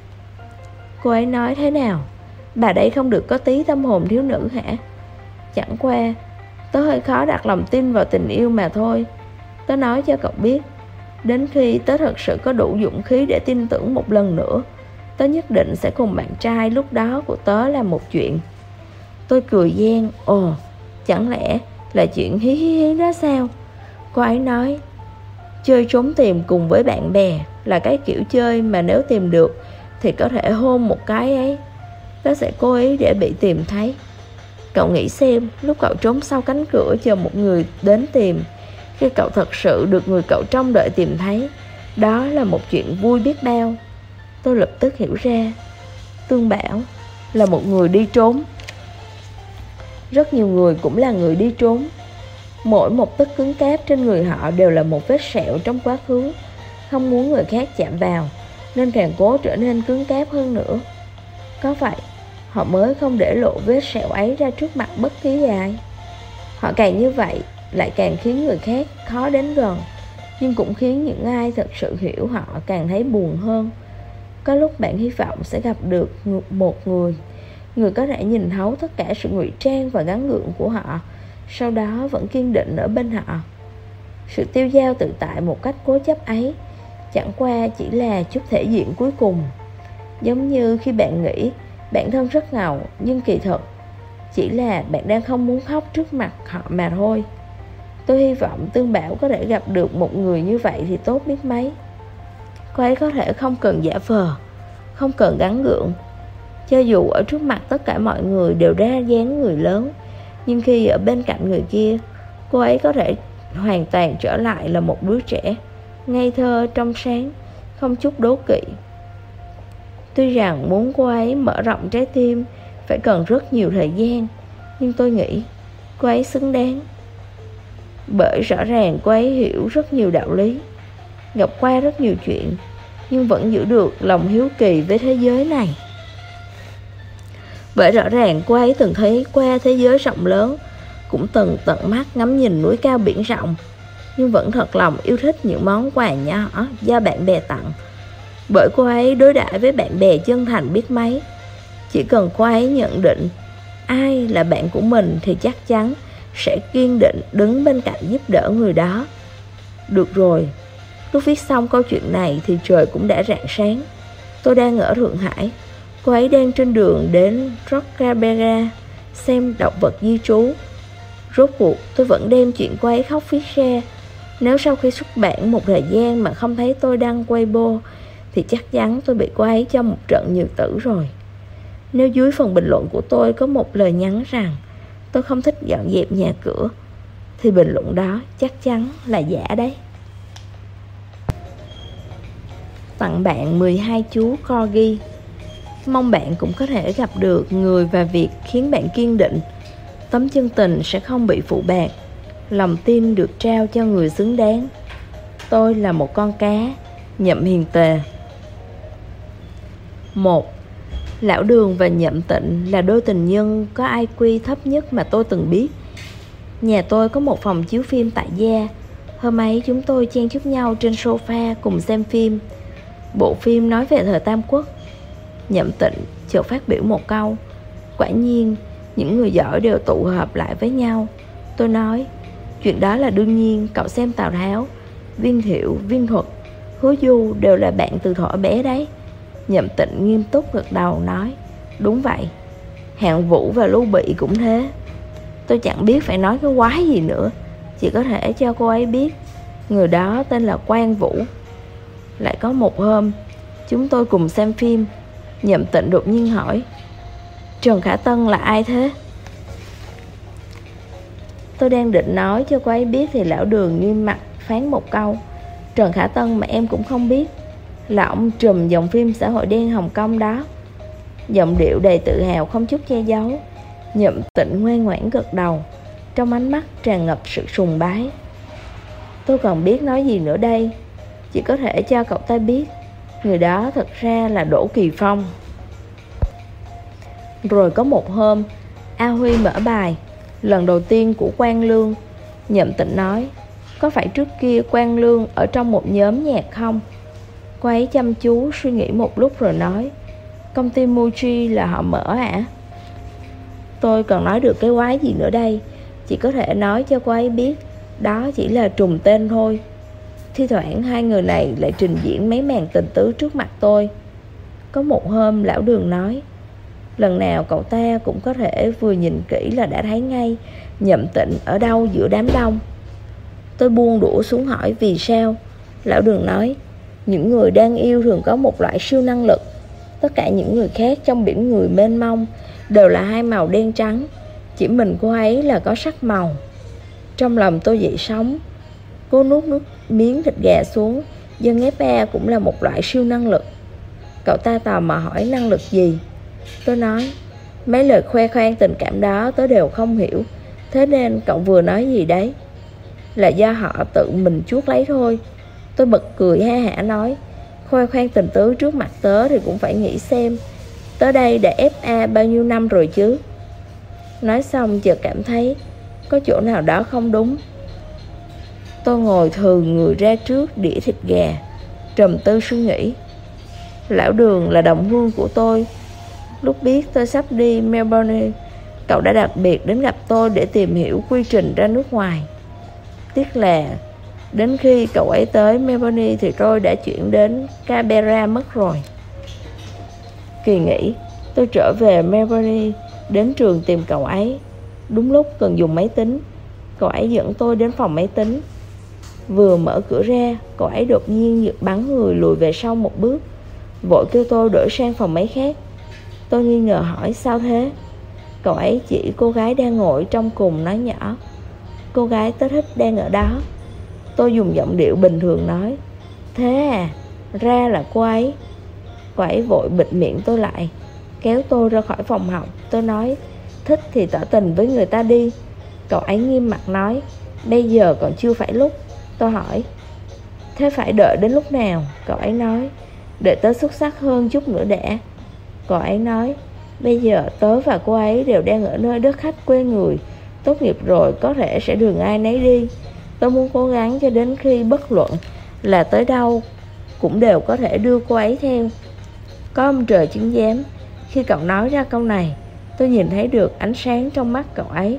Cô ấy nói: thế nào? Bà đây không được có tí tâm hồn thiếu nữ hả? Chẳng qua tớ hơi khó đặt lòng tin vào tình yêu mà thôi. Tớ nói cho cậu biết, đến khi tớ thật sự có đủ dũng khí để tin tưởng một lần nữa, tớ nhất định sẽ cùng bạn trai lúc đó của tớ làm một chuyện. Tôi cười gian: ồ, chẳng lẽ là chuyện hí hí hí đó sao? Cô ấy nói: chơi trốn tìm cùng với bạn bè là cái kiểu chơi mà nếu tìm được thì có thể hôn một cái ấy. Tớ sẽ cố ý để bị tìm thấy. Cậu nghĩ xem, lúc cậu trốn sau cánh cửa chờ một người đến tìm, khi cậu thật sự được người cậu trông đợi tìm thấy, đó là một chuyện vui biết bao. Tôi lập tức hiểu ra, Tương Bảo là một người đi trốn. Rất nhiều người cũng là người đi trốn. Mỗi một tấc cứng cáp trên người họ đều là một vết sẹo trong quá khứ, không muốn người khác chạm vào, nên càng cố trở nên cứng cáp hơn nữa. Có vậy, họ mới không để lộ vết sẹo ấy ra trước mặt bất kỳ ai. Họ càng như vậy, lại càng khiến người khác khó đến gần, nhưng cũng khiến những ai thật sự hiểu họ càng thấy buồn hơn. Có lúc bạn hy vọng sẽ gặp được một người có thể nhìn thấu tất cả sự ngụy trang và gắng gượng của họ, sau đó vẫn kiên định ở bên họ. Sự tiêu dao tự tại một cách cố chấp ấy chẳng qua chỉ là chút thể diện cuối cùng. Giống như khi bạn nghĩ bản thân rất ngầu, nhưng kỳ thực chỉ là bạn đang không muốn khóc trước mặt họ mà thôi. Tôi hy vọng Tương Bảo có thể gặp được một người như vậy thì tốt biết mấy. Cô ấy có thể không cần giả vờ, không cần gắng gượng. Cho dù ở trước mặt tất cả mọi người đều ra dáng người lớn, nhưng khi ở bên cạnh người kia, cô ấy có thể hoàn toàn trở lại là một đứa trẻ, ngây thơ, trong sáng, không chút đố kỵ. Tuy rằng muốn cô ấy mở rộng trái tim phải cần rất nhiều thời gian, Nhưng tôi nghĩ cô ấy xứng đáng, bởi rõ ràng cô ấy hiểu rất nhiều đạo lý, gặp qua rất nhiều chuyện, nhưng vẫn giữ được lòng hiếu kỳ với thế giới này. Bởi rõ ràng cô ấy từng thấy qua thế giới rộng lớn, cũng từng tận mắt ngắm nhìn núi cao biển rộng, nhưng vẫn thật lòng yêu thích những món quà nhỏ do bạn bè tặng. Bởi cô ấy đối đãi với bạn bè chân thành biết mấy. Chỉ cần cô ấy nhận định ai là bạn của mình thì chắc chắn sẽ kiên định đứng bên cạnh giúp đỡ người đó. Được rồi, lúc viết xong câu chuyện này thì trời cũng đã rạng sáng. Tôi đang ở Thượng Hải, cô ấy đang trên đường đến Rockefeller xem động vật di trú. Rốt cuộc tôi vẫn đem chuyện cô ấy khóc viết ra. Nếu sau khi xuất bản một thời gian mà không thấy tôi đăng Weibo thì chắc chắn tôi bị cô ấy cho một trận nhừ tử rồi. Nếu dưới phần bình luận của tôi có một lời nhắn rằng tôi không thích dọn dẹp nhà cửa, thì bình luận đó chắc chắn là giả đấy. Tặng bạn 12 chú Corgi. Mong bạn cũng có thể gặp được người và việc khiến bạn kiên định. Tấm chân tình sẽ không bị phụ bạc, lòng tin được trao cho người xứng đáng. Tôi là một con cá, Nhậm Hiền Tề. 1. Lão Đường và Nhậm Tịnh là đôi tình nhân có IQ thấp nhất mà tôi từng biết. Nhà tôi có một phòng chiếu phim tại gia. Hôm ấy chúng tôi chen chúc nhau trên sofa cùng xem phim. Bộ phim nói về thời Tam Quốc. Nhậm Tịnh chợt phát biểu một câu: quả nhiên, những người giỏi đều tụ họp lại với nhau. Tôi nói: chuyện đó là đương nhiên, cậu xem Tào Tháo, Viên Thiệu, Viên Thuật, Hứa Du đều là bạn từ thuở bé đấy. Nhậm Tịnh nghiêm túc gật đầu nói: đúng vậy, Hạng Vũ và Lưu Bị cũng thế. Tôi chẳng biết phải nói cái quái gì nữa, chỉ có thể cho cô ấy biết người đó tên là Quan Vũ. Lại có một hôm, chúng tôi cùng xem phim. Nhậm Tịnh đột nhiên hỏi: Trần Khả Tân là ai thế? Tôi đang định nói cho cô ấy biết thì Lão Đường nghiêm mặt phán một câu: Trần Khả Tân mà em cũng không biết, là ông trùm dòng phim xã hội đen Hồng Kông đó. Giọng điệu đầy tự hào không chút che giấu. Nhậm Tịnh ngoan ngoãn gật đầu, trong ánh mắt tràn ngập sự sùng bái. Tôi còn biết nói gì nữa đây, chỉ có thể cho cậu ta biết người đó thật ra là Đỗ Kỳ Phong. Rồi có một hôm, A Huy mở bài lần đầu tiên của Quang Lương. Nhậm Tịnh nói: có phải trước kia Quang Lương ở trong một nhóm nhạc không? Cô ấy chăm chú suy nghĩ một lúc rồi nói: công ty Muji là họ mở hả? Tôi còn nói được cái quái gì nữa đây, chỉ có thể nói cho cô ấy biết đó chỉ là trùng tên thôi. Thi thoảng hai người này lại trình diễn mấy màn tình tứ trước mặt tôi. Có một hôm Lão Đường nói: lần nào cậu ta cũng có thể vừa nhìn kỹ là đã thấy ngay Nhậm Tịnh ở đâu giữa đám đông. Tôi buông đũa xuống hỏi vì sao. Lão Đường nói: những người đang yêu thường có một loại siêu năng lực. Tất cả những người khác trong biển người mênh mông đều là hai màu đen trắng, chỉ mình cô ấy là có sắc màu. Trong lòng tôi dậy sóng, cô nuốt nước miếng thịt gà xuống. Dân FA cũng là một loại siêu năng lực. Cậu ta tò mò hỏi năng lực gì. Tôi nói: mấy lời khoe khoang tình cảm đó tớ đều không hiểu. Thế nên cậu vừa nói gì đấy? Là do họ tự mình chuốc lấy thôi. Tôi bật cười ha hả nói: khoe khoang tình tứ trước mặt tớ thì cũng phải nghĩ xem tớ đây đã FA bao nhiêu năm rồi chứ. Nói xong chợt cảm thấy có chỗ nào đó không đúng. Tôi ngồi thừ người ra trước đĩa thịt gà, trầm tư suy nghĩ. Lão Đường là đồng hương của tôi. Lúc biết tôi sắp đi Melbourne, cậu đã đặc biệt đến gặp tôi để tìm hiểu quy trình ra nước ngoài. Tiếc là đến khi cậu ấy tới Melbourne thì tôi đã chuyển đến Canberra mất rồi. Kỳ nghỉ, tôi trở về Melbourne, đến trường tìm cậu ấy. Đúng lúc cần dùng máy tính, cậu ấy dẫn tôi đến phòng máy tính. Vừa mở cửa ra, cậu ấy đột nhiên giật bắn người lùi về sau một bước, vội kêu tôi đổi sang phòng máy khác. Tôi nghi ngờ hỏi: sao thế? Cậu ấy chỉ cô gái đang ngồi trong cùng nói nhỏ: cô gái tớ thích đang ở đó. Tôi dùng giọng điệu bình thường nói: thế à, ra là cô ấy. Cô ấy vội bịt miệng tôi lại, kéo tôi ra khỏi phòng học. Tôi nói: thích thì tỏ tình với người ta đi. Cậu ấy nghiêm mặt nói, bây giờ còn chưa phải lúc. Tôi hỏi, thế phải đợi đến lúc nào? Cậu ấy nói, đợi tớ xuất sắc hơn chút nữa đã. Cậu ấy nói, bây giờ tớ và cô ấy đều đang ở nơi đất khách quê người. Tốt nghiệp rồi có thể sẽ đường ai nấy đi. Tớ muốn cố gắng cho đến khi bất luận là tới đâu cũng đều có thể đưa cô ấy theo. Có ông trời chứng giám, khi cậu nói ra câu này, tôi nhìn thấy được ánh sáng trong mắt cậu ấy.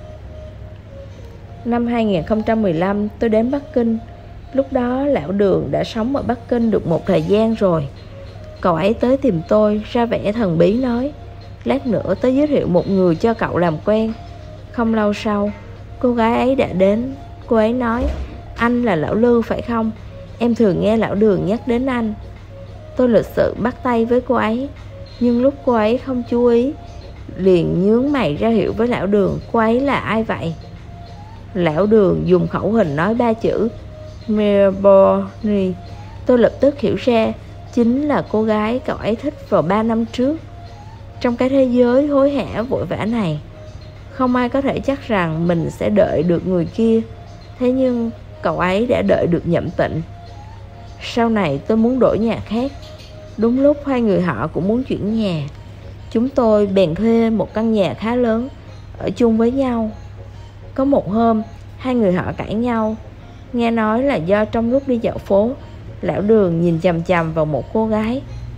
Năm 2015 tôi đến Bắc Kinh. Lúc đó lão Đường đã sống ở Bắc Kinh được một thời gian rồi. Cậu ấy tới tìm tôi, ra vẻ thần bí nói, lát nữa tớ giới thiệu một người cho cậu làm quen. Không lâu sau, cô gái ấy đã đến. Cô ấy nói, anh là lão Lư phải không? Em thường nghe lão Đường nhắc đến anh. Tôi lịch sự bắt tay với cô ấy, nhưng lúc cô ấy không chú ý, liền nhướng mày ra hiệu với lão Đường, cô ấy là ai vậy? Lão Đường dùng khẩu hình nói 3 chữ Melbourne. Tôi lập tức hiểu ra, chính là cô gái cậu ấy thích vào 3 năm trước. Trong cái thế giới hối hả vội vã này, không ai có thể chắc rằng mình sẽ đợi được người kia. Thế nhưng cậu ấy đã đợi được Nhậm Tịnh. Sau này tôi muốn đổi nhà khác. Đúng lúc hai người họ cũng muốn chuyển nhà, chúng tôi bèn thuê một căn nhà khá lớn, ở chung với nhau. Có một hôm, hai người họ cãi nhau. Nghe nói là do trong lúc đi dạo phố, lão Đường nhìn chằm chằm vào một cô gái.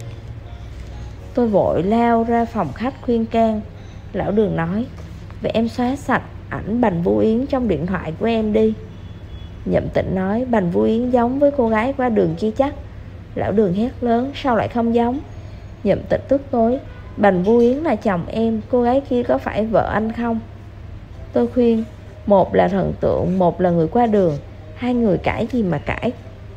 Tôi vội lao ra phòng khách khuyên can. Lão Đường nói, vậy em xóa sạch ảnh Bành Vũ Yến trong điện thoại của em đi. Nhậm Tịnh nói, Bành Vũ Yến giống với cô gái qua đường kia chắc. Lão Đường hét lớn, sao lại không giống? Nhậm Tịnh tức tối, Bành Vũ Yến là chồng em, cô gái kia có phải vợ anh không? Tôi khuyên, một là thần tượng, một là người qua đường, hai người cãi gì mà cãi.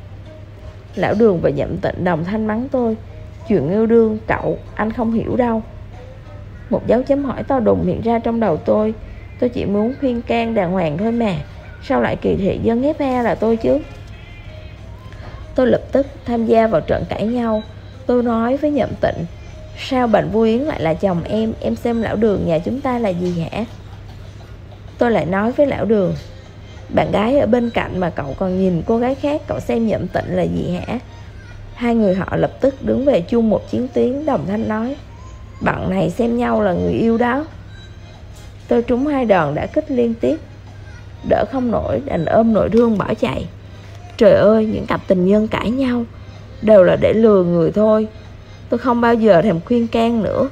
Lão Đường và Nhậm Tịnh đồng thanh mắng tôi, chuyện yêu đương cậu, anh không hiểu đâu. Một dấu chấm hỏi to đùng hiện ra trong đầu tôi. Tôi chỉ muốn khuyên can đàng hoàng thôi mà, sao lại kỳ thị dân ghép he là tôi chứ? Tôi lập tức tham gia vào trận cãi nhau. Tôi nói với Nhậm Tịnh, sao Bành Vũ Yến lại là chồng em xem lão Đường nhà chúng ta là gì hả? Tôi lại nói với lão Đường, bạn gái ở bên cạnh mà cậu còn nhìn cô gái khác, cậu xem Nhậm Tịnh là gì hả? Hai người họ lập tức đứng về chung một chiến tuyến, đồng thanh nói, bọn này xem nhau là người yêu đó. Tôi trúng 2 đòn đã kích liên tiếp, đỡ không nổi đành ôm nội thương bỏ chạy. Trời ơi, những cặp tình nhân cãi nhau đều là để lừa người thôi. Tôi không bao giờ thèm khuyên can nữa.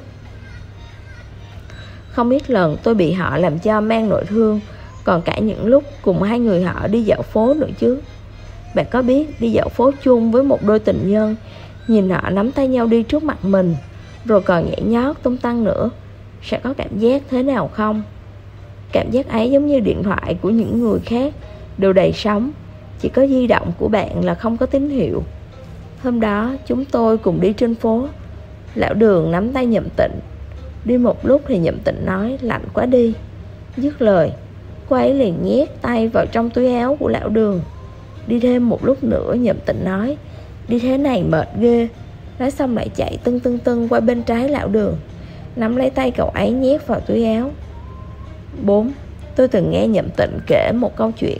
Không ít lần tôi bị họ làm cho mang nội thương, còn cả những lúc cùng hai người họ đi dạo phố nữa chứ. Bạn có biết đi dạo phố chung với một đôi tình nhân, nhìn họ nắm tay nhau đi trước mặt mình, rồi còn nhảy nhót tung tăng nữa, sẽ có cảm giác thế nào không? Cảm giác ấy giống như điện thoại của những người khác đều đầy sóng, chỉ có di động của bạn là không có tín hiệu. Hôm đó chúng tôi cùng đi trên phố. Lão Đường nắm tay Nhậm Tịnh. Đi một lúc thì Nhậm Tịnh nói, lạnh quá đi. Dứt lời, cô ấy liền nhét tay vào trong túi áo của lão Đường. Đi thêm một lúc nữa, Nhậm Tịnh nói, đi thế này mệt ghê. Nói xong lại chạy tưng tưng qua bên trái lão Đường, nắm lấy tay cậu ấy nhét vào túi áo. 4. Tôi từng nghe Nhậm Tịnh kể một câu chuyện.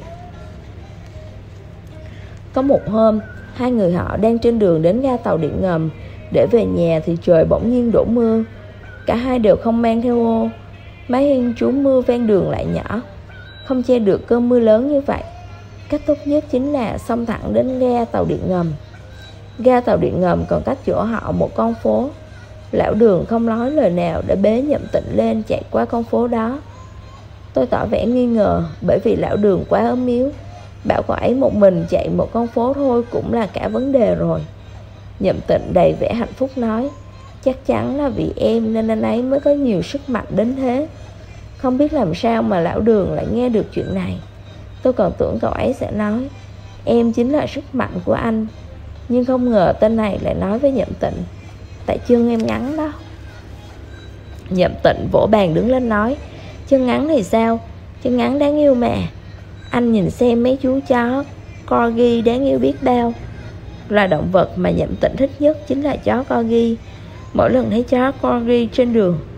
Có một hôm, hai người họ đang trên đường đến ga tàu điện ngầm để về nhà thì trời bỗng nhiên đổ mưa. Cả hai đều không mang theo ô. Mái hiên trú mưa ven đường lại nhỏ, không che được cơn mưa lớn như vậy. Cách tốt nhất chính là xông thẳng đến ga tàu điện ngầm. Ga tàu điện ngầm còn cách chỗ họ một con phố. Lão Đường không nói lời nào để bế Nhậm Tịnh lên chạy qua con phố đó. Tôi tỏ vẻ nghi ngờ, bởi vì lão Đường quá ốm yếu, bảo cậu ấy một mình chạy một con phố thôi cũng là cả vấn đề rồi. Nhậm Tịnh đầy vẻ hạnh phúc nói, chắc chắn là vì em nên anh ấy mới có nhiều sức mạnh đến thế. Không biết làm sao mà lão Đường lại nghe được chuyện này. Tôi còn tưởng cậu ấy sẽ nói, em chính là sức mạnh của anh. Nhưng không ngờ tên này lại nói với Nhậm Tịnh, tại chân em ngắn đó. Nhậm Tịnh vỗ bàn đứng lên nói, chân ngắn thì sao? Chân ngắn đáng yêu mà. Anh nhìn xem mấy chú chó Corgi đáng yêu biết bao. Loài động vật mà Nhậm Tịnh thích nhất chính là chó Corgi. Mỗi lần thấy chó Corgi trên đường,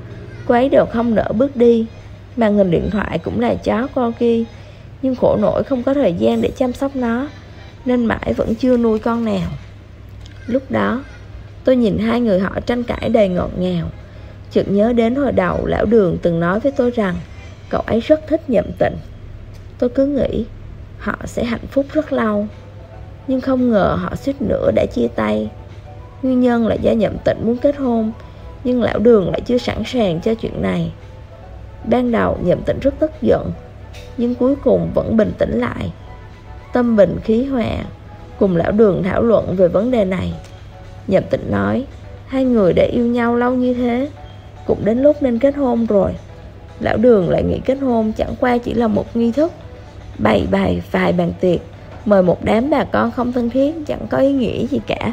Cô ấy đều không nỡ bước đi. Màn hình điện thoại cũng là chó corgi, nhưng khổ nổi không có thời gian để chăm sóc nó, nên mãi vẫn chưa nuôi con nào. Lúc đó tôi nhìn hai người họ tranh cãi đầy ngọt ngào, chợt nhớ đến hồi đầu lão Đường từng nói với tôi rằng cậu ấy rất thích Nhậm Tịnh. Tôi cứ nghĩ họ sẽ hạnh phúc rất lâu, nhưng không ngờ họ suýt nữa đã chia tay. Nguyên nhân là do Nhậm Tịnh muốn kết hôn, nhưng lão Đường lại chưa sẵn sàng cho chuyện này. Ban đầu Nhậm Tịnh rất tức giận, nhưng cuối cùng vẫn bình tĩnh lại, tâm bình khí hòa, cùng lão Đường thảo luận về vấn đề này. Nhậm Tịnh nói, hai người đã yêu nhau lâu như thế, cũng đến lúc nên kết hôn rồi. Lão Đường lại nghĩ kết hôn chẳng qua chỉ là một nghi thức, bày vài bàn tiệc, mời một đám bà con không thân thiết, chẳng có ý nghĩa gì cả.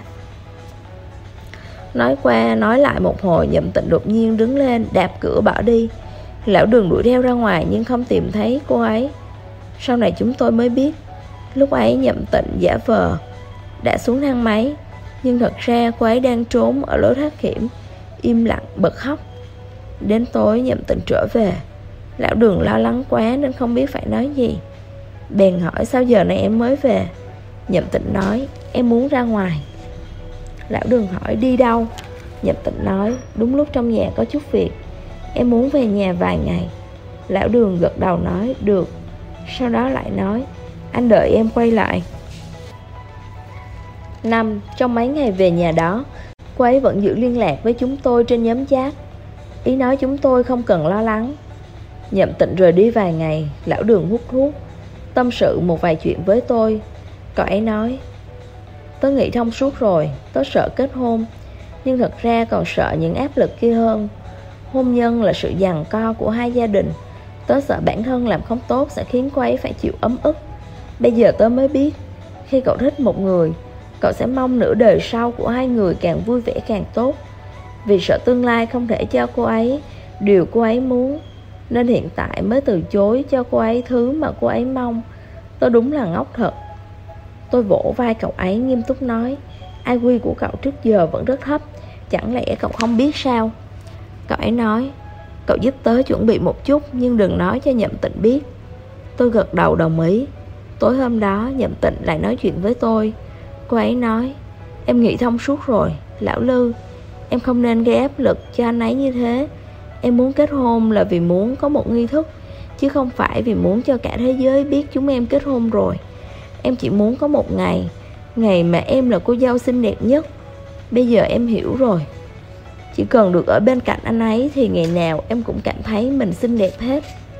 Nói qua nói lại một hồi, Nhậm Tịnh đột nhiên đứng lên, đạp cửa bỏ đi. Lão Đường đuổi theo ra ngoài nhưng không tìm thấy cô ấy. Sau này chúng tôi mới biết, lúc ấy Nhậm Tịnh giả vờ đã xuống thang máy, nhưng thật ra cô ấy đang trốn ở lối thoát hiểm, im lặng bật khóc. Đến tối Nhậm Tịnh trở về. Lão Đường lo lắng quá nên không biết phải nói gì, bèn hỏi sao giờ này em mới về. Nhậm Tịnh nói, em muốn ra ngoài. Lão Đường hỏi đi đâu. Nhậm Tịnh nói, đúng lúc trong nhà có chút việc, em muốn về nhà vài ngày. Lão Đường gật đầu nói được. Sau đó lại nói, anh đợi em quay lại. Trong mấy ngày về nhà đó, cô ấy vẫn giữ liên lạc với chúng tôi trên nhóm chat, ý nói chúng tôi không cần lo lắng. Nhậm Tịnh rời đi vài ngày. Lão Đường hút thuốc, tâm sự một vài chuyện với tôi. Cậu ấy nói, tớ nghĩ thông suốt rồi, tớ sợ kết hôn, nhưng thật ra còn sợ những áp lực kia hơn. Hôn nhân là sự giằng co của hai gia đình. Tớ sợ bản thân làm không tốt sẽ khiến cô ấy phải chịu ấm ức. Bây giờ tớ mới biết, khi cậu thích một người, cậu sẽ mong nửa đời sau của hai người càng vui vẻ càng tốt. Vì sợ tương lai không thể cho cô ấy điều cô ấy muốn, nên hiện tại mới từ chối cho cô ấy thứ mà cô ấy mong. Tớ đúng là ngốc thật. Tôi vỗ vai cậu ấy nghiêm túc nói, IQ của cậu trước giờ vẫn rất thấp, chẳng lẽ cậu không biết sao? Cậu ấy nói, cậu giúp tớ chuẩn bị một chút, nhưng đừng nói cho Nhậm Tịnh biết. Tôi gật đầu đồng ý. Tối hôm đó Nhậm Tịnh lại nói chuyện với tôi. Cô ấy nói, em nghĩ thông suốt rồi, lão Lư, em không nên gây áp lực cho anh ấy như thế. Em muốn kết hôn là vì muốn có một nghi thức, chứ không phải vì muốn cho cả thế giới biết chúng em kết hôn rồi. Em chỉ muốn có một ngày, ngày mà em là cô dâu xinh đẹp nhất. Bây giờ em hiểu rồi. Chỉ cần được ở bên cạnh anh ấy thì ngày nào em cũng cảm thấy mình xinh đẹp hết.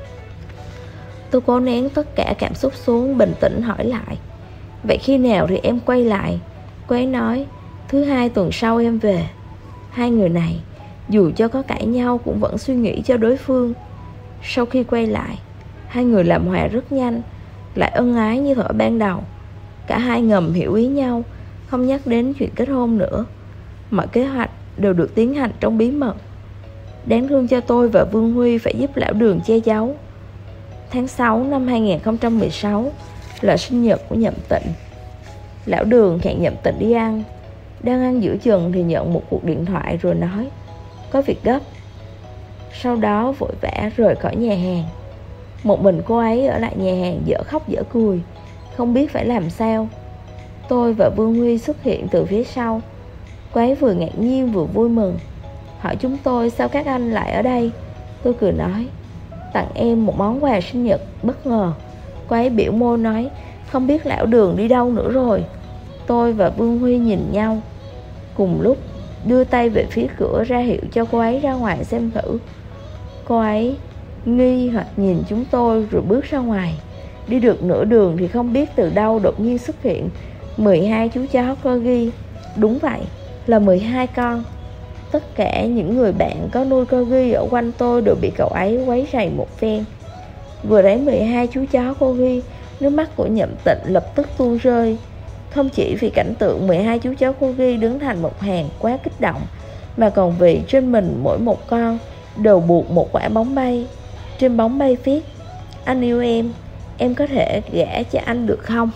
Tôi cố nén tất cả cảm xúc xuống, bình tĩnh hỏi lại, vậy khi nào thì em quay lại? Cô ấy nói, thứ hai tuần sau em về. Hai người này dù cho có cãi nhau cũng vẫn suy nghĩ cho đối phương. Sau khi quay lại, hai người làm hòa rất nhanh, lại ân ái như thuở ban đầu. Cả hai ngầm hiểu ý nhau, không nhắc đến chuyện kết hôn nữa. Mọi kế hoạch đều được tiến hành trong bí mật. Đáng thương cho tôi và Vương Huy phải giúp lão Đường che giấu. Tháng 6 năm 2016 là sinh nhật của Nhậm Tịnh. Lão Đường hẹn Nhậm Tịnh đi ăn. Đang ăn giữa chừng thì nhận một cuộc điện thoại rồi nói, có việc gấp. Sau đó vội vã rời khỏi nhà hàng. Một mình cô ấy ở lại nhà hàng dở khóc dở cười, không biết phải làm sao. Tôi và Vương Huy xuất hiện từ phía sau. Cô ấy vừa ngạc nhiên vừa vui mừng, hỏi chúng tôi sao các anh lại ở đây. Tôi cười nói, tặng em một món quà sinh nhật bất ngờ. Cô ấy biểu môi nói, không biết lão Đường đi đâu nữa rồi. Tôi và Vương Huy nhìn nhau, cùng lúc đưa tay về phía cửa ra hiệu cho cô ấy ra ngoài xem thử. Cô ấy nghi hoặc nhìn chúng tôi rồi bước ra ngoài. Đi được nửa đường thì không biết từ đâu đột nhiên xuất hiện 12 chú chó corgi. Đúng vậy, là 12 con. Tất cả những người bạn có nuôi corgi ở quanh tôi đều bị cậu ấy quấy rầy một phen. Vừa thấy 12 chú chó corgi, nước mắt của Nhậm Tịnh lập tức tuôn rơi. Không chỉ vì cảnh tượng 12 chú chó corgi đứng thành một hàng quá kích động, mà còn vì trên mình mỗi một con đều buộc một quả bóng bay. Trên bóng bay viết, anh yêu em có thể gả cho anh được không?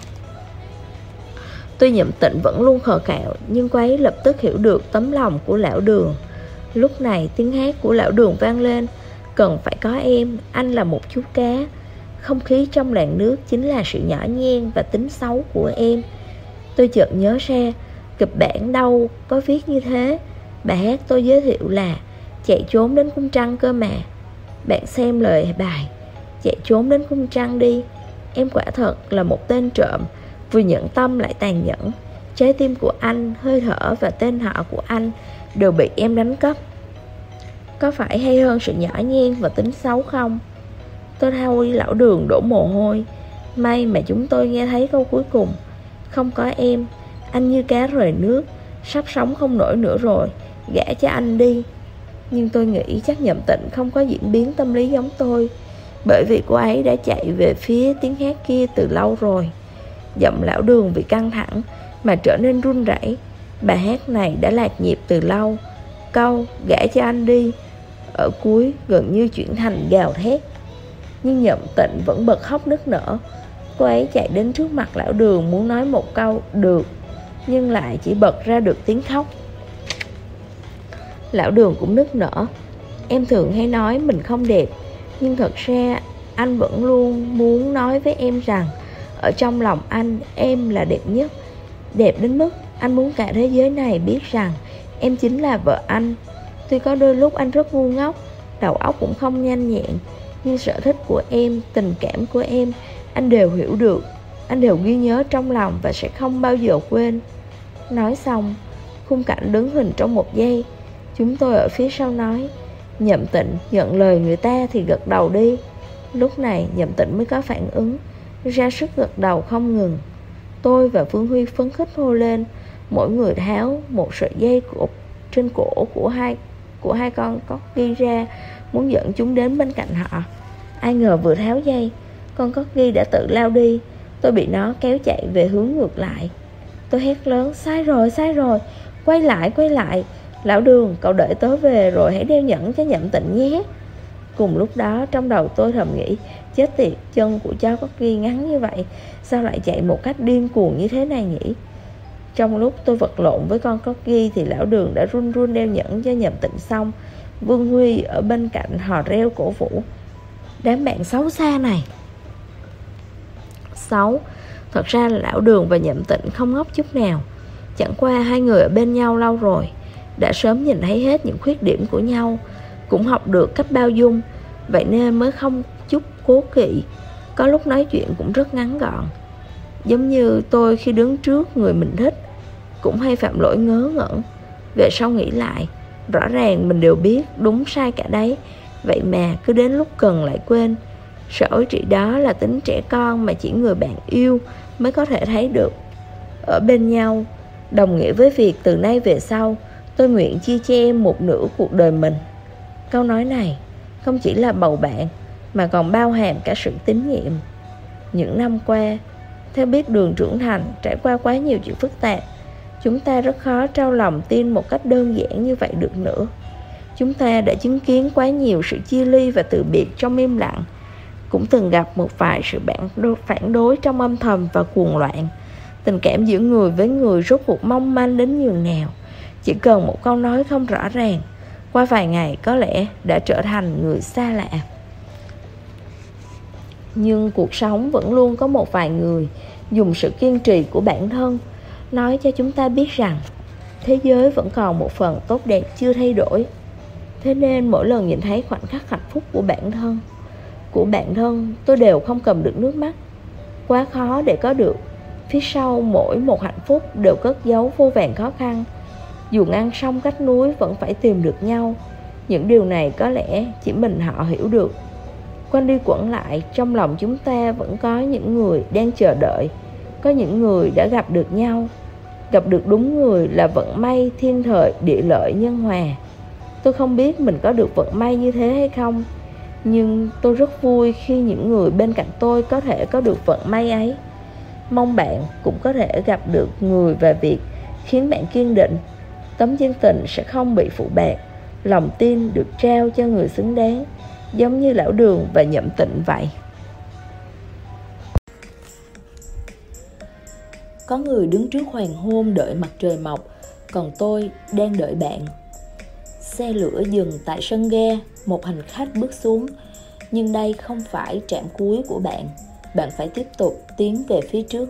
Tuy Nhậm Tịnh vẫn luôn khờ khạo, nhưng cô ấy lập tức hiểu được tấm lòng của lão Đường. Lúc này tiếng hát của lão Đường vang lên. Cần phải có em, anh là một chú cá. Không khí trong làn nước chính là sự nhỏ nhen và tính xấu của em. Tôi chợt nhớ ra, kịch bản đâu có viết như thế. Bài hát tôi giới thiệu là chạy trốn đến cung trăng cơ mà. Bạn xem lời bài, chạy trốn đến cung trăng đi. Em quả thật là một tên trộm, vừa nhẫn tâm lại tàn nhẫn. Trái tim của anh, hơi thở và tên họ của anh đều bị em đánh cắp. Có phải hay hơn sự nhỏ nhen và tính xấu không? Tôi thay lão Đường đổ mồ hôi. May mà chúng tôi nghe thấy câu cuối cùng. Không có em, anh như cá rời nước, sắp sống không nổi nữa rồi, gả cho anh đi. Nhưng tôi nghĩ chắc Nhậm Tịnh không có diễn biến tâm lý giống tôi, bởi vì cô ấy đã chạy về phía tiếng hát kia từ lâu rồi. Giọng lão Đường vì căng thẳng mà trở nên run rẩy. Bài hát này đã lạc nhịp từ lâu. Câu gả cho anh đi ở cuối gần như chuyển thành gào thét. Nhưng Nhậm Tịnh vẫn bật khóc nức nở. Cô ấy chạy đến trước mặt lão Đường muốn nói một câu được, nhưng lại chỉ bật ra được tiếng khóc. Lão Đường cũng nức nở. Em thường hay nói mình không đẹp, nhưng thật ra anh vẫn luôn muốn nói với em rằng ở trong lòng anh, em là đẹp nhất. Đẹp đến mức anh muốn cả thế giới này biết rằng em chính là vợ anh. Tuy có đôi lúc anh rất ngu ngốc, đầu óc cũng không nhanh nhẹn, nhưng sở thích của em, tình cảm của em, anh đều hiểu được. Anh đều ghi nhớ trong lòng và sẽ không bao giờ quên. Nói xong, khung cảnh đứng hình trong một giây. Chúng tôi ở phía sau nói, Nhậm Tịnh nhận lời người ta thì gật đầu đi. Lúc này Nhậm Tịnh mới có phản ứng, ra sức gật đầu không ngừng. Tôi và Phương Huy phấn khích hô lên. Mỗi người tháo một sợi dây cột trên cổ của hai con corgi ra, muốn dẫn chúng đến bên cạnh họ. Ai ngờ vừa tháo dây, con corgi đã tự lao đi. Tôi bị nó kéo chạy về hướng ngược lại. Tôi hét lớn, sai rồi, quay lại. Lão Đường, cậu đợi tớ về rồi hãy đeo nhẫn cho Nhậm Tịnh nhé. Cùng lúc đó trong đầu tôi thầm nghĩ, chết tiệt, chân của chó corgi ngắn như vậy, sao lại chạy một cách điên cuồng như thế này nhỉ? Trong lúc tôi vật lộn với con corgi thì lão Đường đã run run đeo nhẫn cho Nhậm Tịnh xong. Vương Huy ở bên cạnh hò reo cổ vũ. Đám bạn xấu xa này. Xấu? Thật ra là lão Đường và Nhậm Tịnh không ngốc chút nào. Chẳng qua hai người ở bên nhau lâu rồi, đã sớm nhìn thấy hết những khuyết điểm của nhau, cũng học được cách bao dung, vậy nên mới không chút cố kỵ. Có lúc nói chuyện cũng rất ngắn gọn. Giống như tôi khi đứng trước người mình thích, cũng hay phạm lỗi ngớ ngẩn. Về sau nghĩ lại, rõ ràng mình đều biết đúng sai cả đấy, vậy mà cứ đến lúc cần lại quên. Sự ối trĩ đó là tính trẻ con mà chỉ người bạn yêu mới có thể thấy được. Ở bên nhau đồng nghĩa với việc từ nay về sau tôi nguyện chia cho em một nửa cuộc đời mình. Câu nói này không chỉ là bầu bạn mà còn bao hàm cả sự tín nhiệm. Những năm qua, theo biết đường trưởng thành trải qua quá nhiều chuyện phức tạp, chúng ta rất khó trao lòng tin một cách đơn giản như vậy được nữa. Chúng ta đã chứng kiến quá nhiều sự chia ly và từ biệt trong im lặng, cũng từng gặp một vài sự phản đối trong âm thầm và cuồng loạn. Tình cảm giữa người với người rốt cuộc mong manh đến nhường nào. Chỉ cần một câu nói không rõ ràng, qua vài ngày có lẽ đã trở thành người xa lạ. Nhưng cuộc sống vẫn luôn có một vài người dùng sự kiên trì của bản thân nói cho chúng ta biết rằng thế giới vẫn còn một phần tốt đẹp chưa thay đổi. Thế nên mỗi lần nhìn thấy khoảnh khắc hạnh phúc của bản thân, tôi đều không cầm được nước mắt. Quá khó để có được. Phía sau mỗi một hạnh phúc đều cất giấu vô vàn khó khăn. Dù ngăn sông cách núi vẫn phải tìm được nhau. Những điều này có lẽ chỉ mình họ hiểu được. Quanh đi quẩn lại, trong lòng chúng ta vẫn có những người đang chờ đợi. Có những người đã gặp được nhau. Gặp được đúng người là vận may thiên thời địa lợi nhân hòa. Tôi không biết mình có được vận may như thế hay không, nhưng tôi rất vui khi những người bên cạnh tôi có thể có được vận may ấy. Mong bạn cũng có thể gặp được người và việc khiến bạn kiên định. Tấm chân tình sẽ không bị phụ bạc, lòng tin được trao cho người xứng đáng, giống như lão Đường và Nhậm Tịnh vậy. Có người đứng trước hoàng hôn đợi mặt trời mọc, còn tôi đang đợi bạn. Xe lửa dừng tại sân ga, một hành khách bước xuống. Nhưng đây không phải trạm cuối của bạn. Bạn phải tiếp tục tiến về phía trước.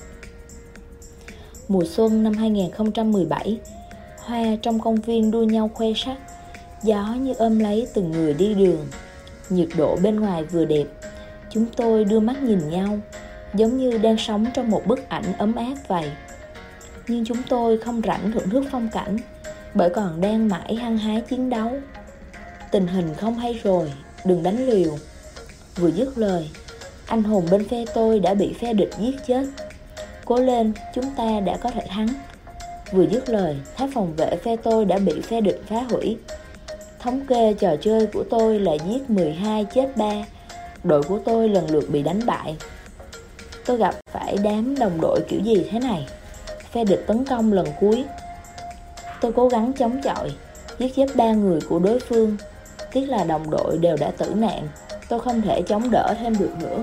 Mùa xuân năm 2017, hoa trong công viên đua nhau khoe sắc. Gió như ôm lấy từng người đi đường. Nhiệt độ bên ngoài vừa đẹp. Chúng tôi đưa mắt nhìn nhau, giống như đang sống trong một bức ảnh ấm áp vậy. Nhưng chúng tôi không rảnh thưởng thức phong cảnh, bởi còn đang mãi hăng hái chiến đấu. Tình hình không hay rồi, đừng đánh liều. Vừa dứt lời, anh hùng bên phe tôi đã bị phe địch giết chết. Cố lên, chúng ta đã có thể thắng. Vừa dứt lời, tháp phòng vệ phe tôi đã bị phe địch phá hủy. Thống kê trò chơi của tôi là giết 12 chết 3. Đội của tôi lần lượt bị đánh bại. Tôi gặp phải đám đồng đội kiểu gì thế này? Phe địch tấn công lần cuối. Tôi cố gắng chống chọi, giết chết 3 người của đối phương. Tiếc là đồng đội đều đã tử nạn. Tôi không thể chống đỡ thêm được nữa.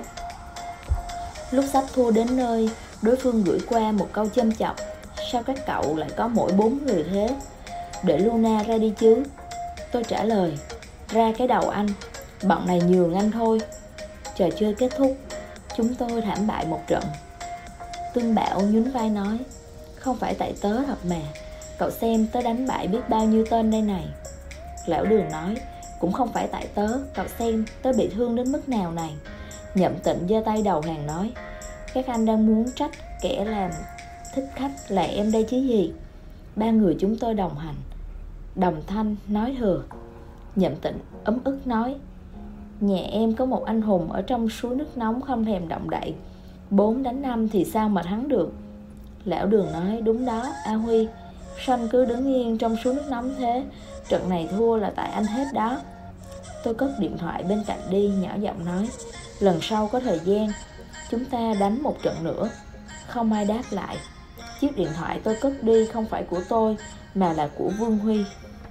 Lúc sắp thua đến nơi, đối phương gửi qua một câu châm chọc: sao các cậu lại có mỗi 4 người thế? Để Luna ra đi chứ. Tôi trả lời: ra cái đầu anh, bọn này nhường anh thôi. Trò chơi kết thúc, chúng tôi thảm bại một trận. Tương Bảo nhún vai nói: không phải tại tớ thật mà, cậu xem tớ đánh bại biết bao nhiêu tên đây này. Lão Đường nói: cũng không phải tại tớ, cậu xem tớ bị thương đến mức nào này. Nhậm Tịnh giơ tay đầu hàng nói: các anh đang muốn trách kẻ làm thích khách là em đây chứ gì. 3 người chúng tôi đồng hành. Đồng Thanh nói thừa. Nhậm Tịnh ấm ức nói: nhà em có một anh hùng ở trong suối nước nóng không thèm động đậy, 4 đánh 5 thì sao mà thắng được. Lão Đường nói: đúng đó A Huy, sao anh cứ đứng yên trong suối nước nóng thế? Trận này thua là tại anh hết đó. Tôi cất điện thoại bên cạnh đi, nhỏ giọng nói: lần sau có thời gian chúng ta đánh một trận nữa. Không ai đáp lại. Chiếc điện thoại tôi cất đi không phải của tôi, mà là của Vương Huy.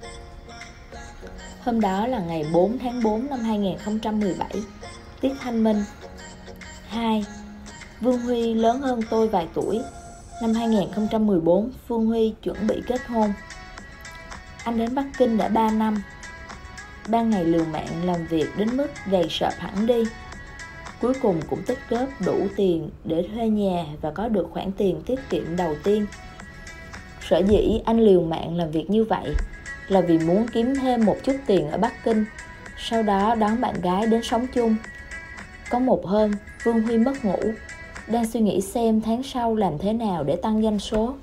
Hôm đó là ngày 4 tháng 4 năm 2017, tiết thanh minh. 2. Vương Huy lớn hơn tôi vài tuổi. Năm 2014, Vương Huy chuẩn bị kết hôn. Anh đến Bắc Kinh đã 3 năm. Ban ngày liều mạng làm việc đến mức gầy sợp hẳn đi. Cuối cùng cũng tích góp đủ tiền để thuê nhà và có được khoản tiền tiết kiệm đầu tiên. Sở dĩ anh liều mạng làm việc như vậy là vì muốn kiếm thêm một chút tiền ở Bắc Kinh, sau đó đón bạn gái đến sống chung. Có một hôm, Vương Huy mất ngủ, đang suy nghĩ xem tháng sau làm thế nào để tăng doanh số.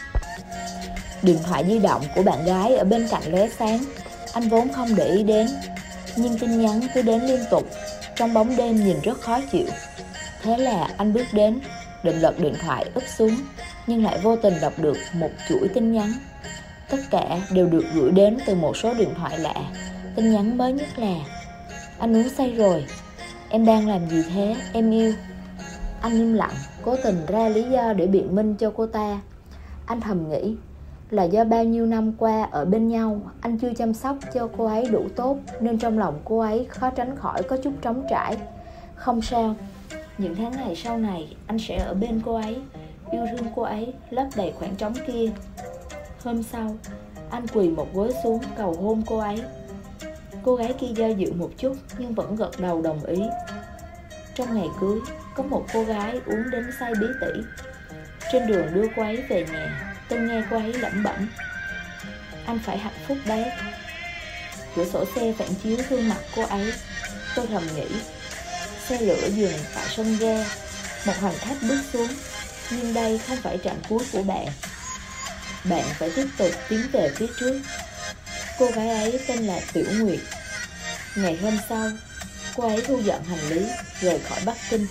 Điện thoại di động của bạn gái ở bên cạnh lóe sáng. Anh vốn không để ý đến, nhưng tin nhắn cứ đến liên tục. Trong bóng đêm nhìn rất khó chịu. Thế là anh bước đến, định lật điện thoại úp xuống, nhưng lại vô tình đọc được một chuỗi tin nhắn. Tất cả đều được gửi đến từ một số điện thoại lạ. Tin nhắn mới nhất là: anh uống say rồi, em đang làm gì thế, em yêu. Anh im lặng, cố tình ra lý do để biện minh cho cô ta. Anh thầm nghĩ là do bao nhiêu năm qua ở bên nhau, anh chưa chăm sóc cho cô ấy đủ tốt, nên trong lòng cô ấy khó tránh khỏi có chút trống trải. Không sao, những tháng ngày sau này anh sẽ ở bên cô ấy, yêu thương cô ấy, lấp đầy khoảng trống kia. Hôm sau, anh quỳ một gối xuống cầu hôn cô ấy. Cô gái kia do dự một chút nhưng vẫn gật đầu đồng ý. Trong ngày cưới, có một cô gái uống đến say bí tỉ. Trên đường đưa cô ấy về nhà, tôi nghe cô ấy lẩm bẩm: anh phải hạnh phúc đấy. Cửa sổ xe phản chiếu gương mặt cô ấy. Tôi thầm nghĩ. Xe lửa dừng tại sân ga. Một hành khách bước xuống. Nhưng đây không phải trạm cuối của bạn. Bạn phải tiếp tục tiến về phía trước. Cô gái ấy tên là Tiểu Nguyệt. Ngày hôm sau, cô ấy thu dọn hành lý, rời khỏi Bắc Kinh.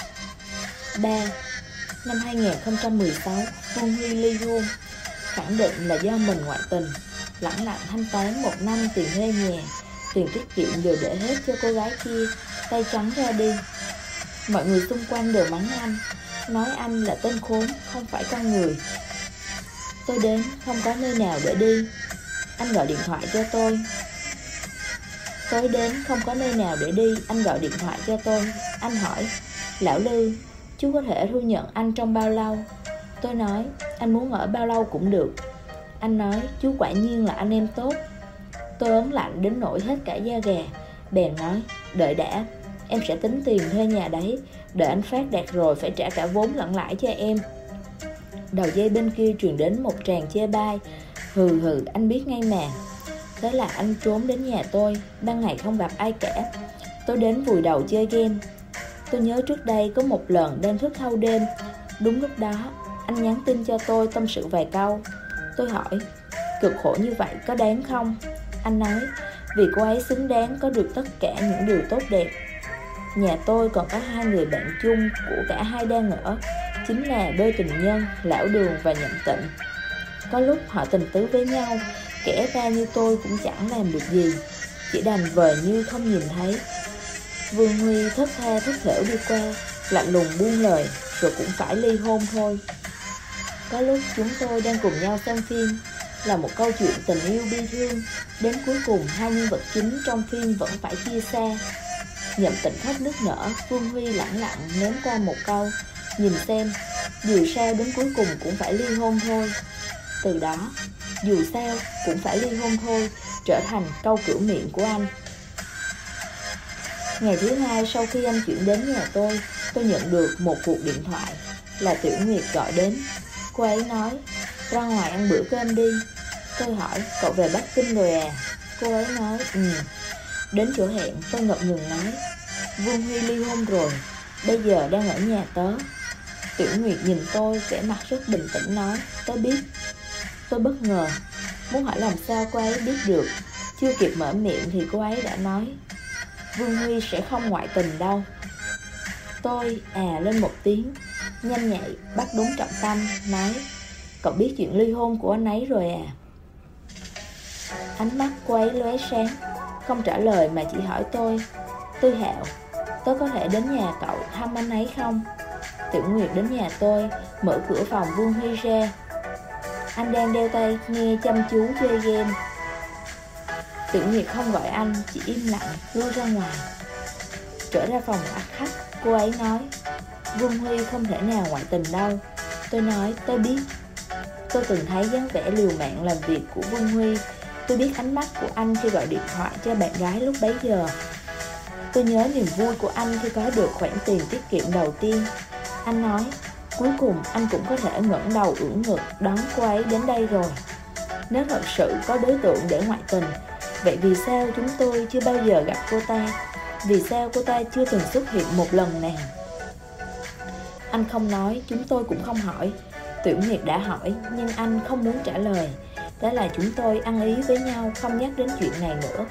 3. Năm 2016, Vương Huy ly hôn, khẳng định là do mình ngoại tình, lẳng lặng thanh toán 1 năm tiền thuê nhà, tiền tiết kiệm đều để hết cho cô gái kia, tay trắng ra đi. Mọi người xung quanh đều mắng anh, nói anh là tên khốn, không phải con người. Tôi đến không có nơi nào để đi. Anh gọi điện thoại cho tôi. Tối đến không có nơi nào để đi, anh gọi điện thoại cho tôi. Anh hỏi: lão Lư, chú có thể thu nhận anh trong bao lâu? Tôi nói: anh muốn ở bao lâu cũng được. Anh nói: chú quả nhiên là anh em tốt. Tôi ớn lạnh đến nỗi hết cả da gà, bèn nói, đợi đã, em sẽ tính tiền thuê nhà đấy, đợi anh phát đạt rồi phải trả cả vốn lẫn lãi cho em. Đầu dây bên kia truyền đến một tràng chê bai, hừ hừ, anh biết ngay mà. Thế là anh trốn đến nhà tôi, ban ngày không gặp ai cả. Tôi đến vùi đầu chơi game. Tôi nhớ trước đây có một lần đang thức thâu đêm, đúng lúc đó anh nhắn tin cho tôi tâm sự vài câu. Tôi hỏi, cực khổ như vậy có đáng không? Anh nói, vì cô ấy xứng đáng có được tất cả những điều tốt đẹp. Nhà tôi còn có 2 người bạn chung của cả hai đang ở, chính là đôi tình nhân Lão Đường và Nhậm Tịnh. Có lúc họ tình tứ với nhau, kẻ ra như tôi cũng chẳng làm được gì, chỉ đành vờ như không nhìn thấy. Vương Huy thất tha thất thểu đi qua, lạnh lùng buông lời, rồi cũng phải ly hôn thôi. Có lúc chúng tôi đang cùng nhau xem phim, là một câu chuyện tình yêu bi thương, đến cuối cùng hai nhân vật chính trong phim vẫn phải chia xa. Nhậm Tịnh khóc nức nở, Vương Huy lẳng lặng ném qua một câu, nhìn xem, dù sao đến cuối cùng cũng phải ly hôn thôi. Từ đó, dù sao cũng phải ly hôn thôi trở thành câu cửa miệng của anh. Ngày thứ hai sau khi anh chuyển đến nhà tôi nhận được một cuộc điện thoại, là Tiểu Nguyệt gọi đến. Cô ấy nói, ra ngoài ăn bữa cơm đi. Tôi hỏi, cậu về Bắc Kinh rồi à? Cô ấy nói, Đến chỗ hẹn, tôi ngập ngừng nói, Vương Huy ly hôn rồi, bây giờ đang ở nhà tớ. Tiểu Nguyệt nhìn tôi, vẻ mặt rất bình tĩnh nói, tớ biết. Tôi bất ngờ, muốn hỏi làm sao cô ấy biết được. Chưa kịp mở miệng thì cô ấy đã nói, Vương Huy sẽ không ngoại tình đâu. Tôi lên một tiếng, nhanh nhạy, bắt đúng trọng tâm, nói, cậu biết chuyện ly hôn của anh ấy rồi à? Ánh mắt cô ấy lóe sáng, không trả lời mà chỉ hỏi tôi, Tư Hạo, tớ có thể đến nhà cậu thăm anh ấy không? Tiểu Nguyệt đến nhà tôi, mở cửa phòng Vương Huy ra. Anh đang đeo tai nghe chăm chú chơi game. Tiểu Nguyệt không gọi anh, chỉ im lặng lui ra ngoài. Trở ra phòng khách, cô ấy nói, Vương Huy không thể nào ngoại tình đâu. Tôi nói, tôi biết. Tôi từng thấy dáng vẻ liều mạng làm việc của Vương Huy. Tôi biết ánh mắt của anh khi gọi điện thoại cho bạn gái lúc bấy giờ. Tôi nhớ niềm vui của anh khi có được khoản tiền tiết kiệm đầu tiên. Anh nói, cuối cùng anh cũng có thể ngẩng đầu ưỡn ngực đón cô ấy đến đây rồi. Nếu thật sự có đối tượng để ngoại tình, vậy vì sao chúng tôi chưa bao giờ gặp cô ta? Vì sao cô ta chưa từng xuất hiện một lần nào? Anh không nói, chúng tôi cũng không hỏi. Tiểu Nguyệt đã hỏi, nhưng anh không muốn trả lời. Đó là chúng tôi ăn ý với nhau không nhắc đến chuyện này nữa.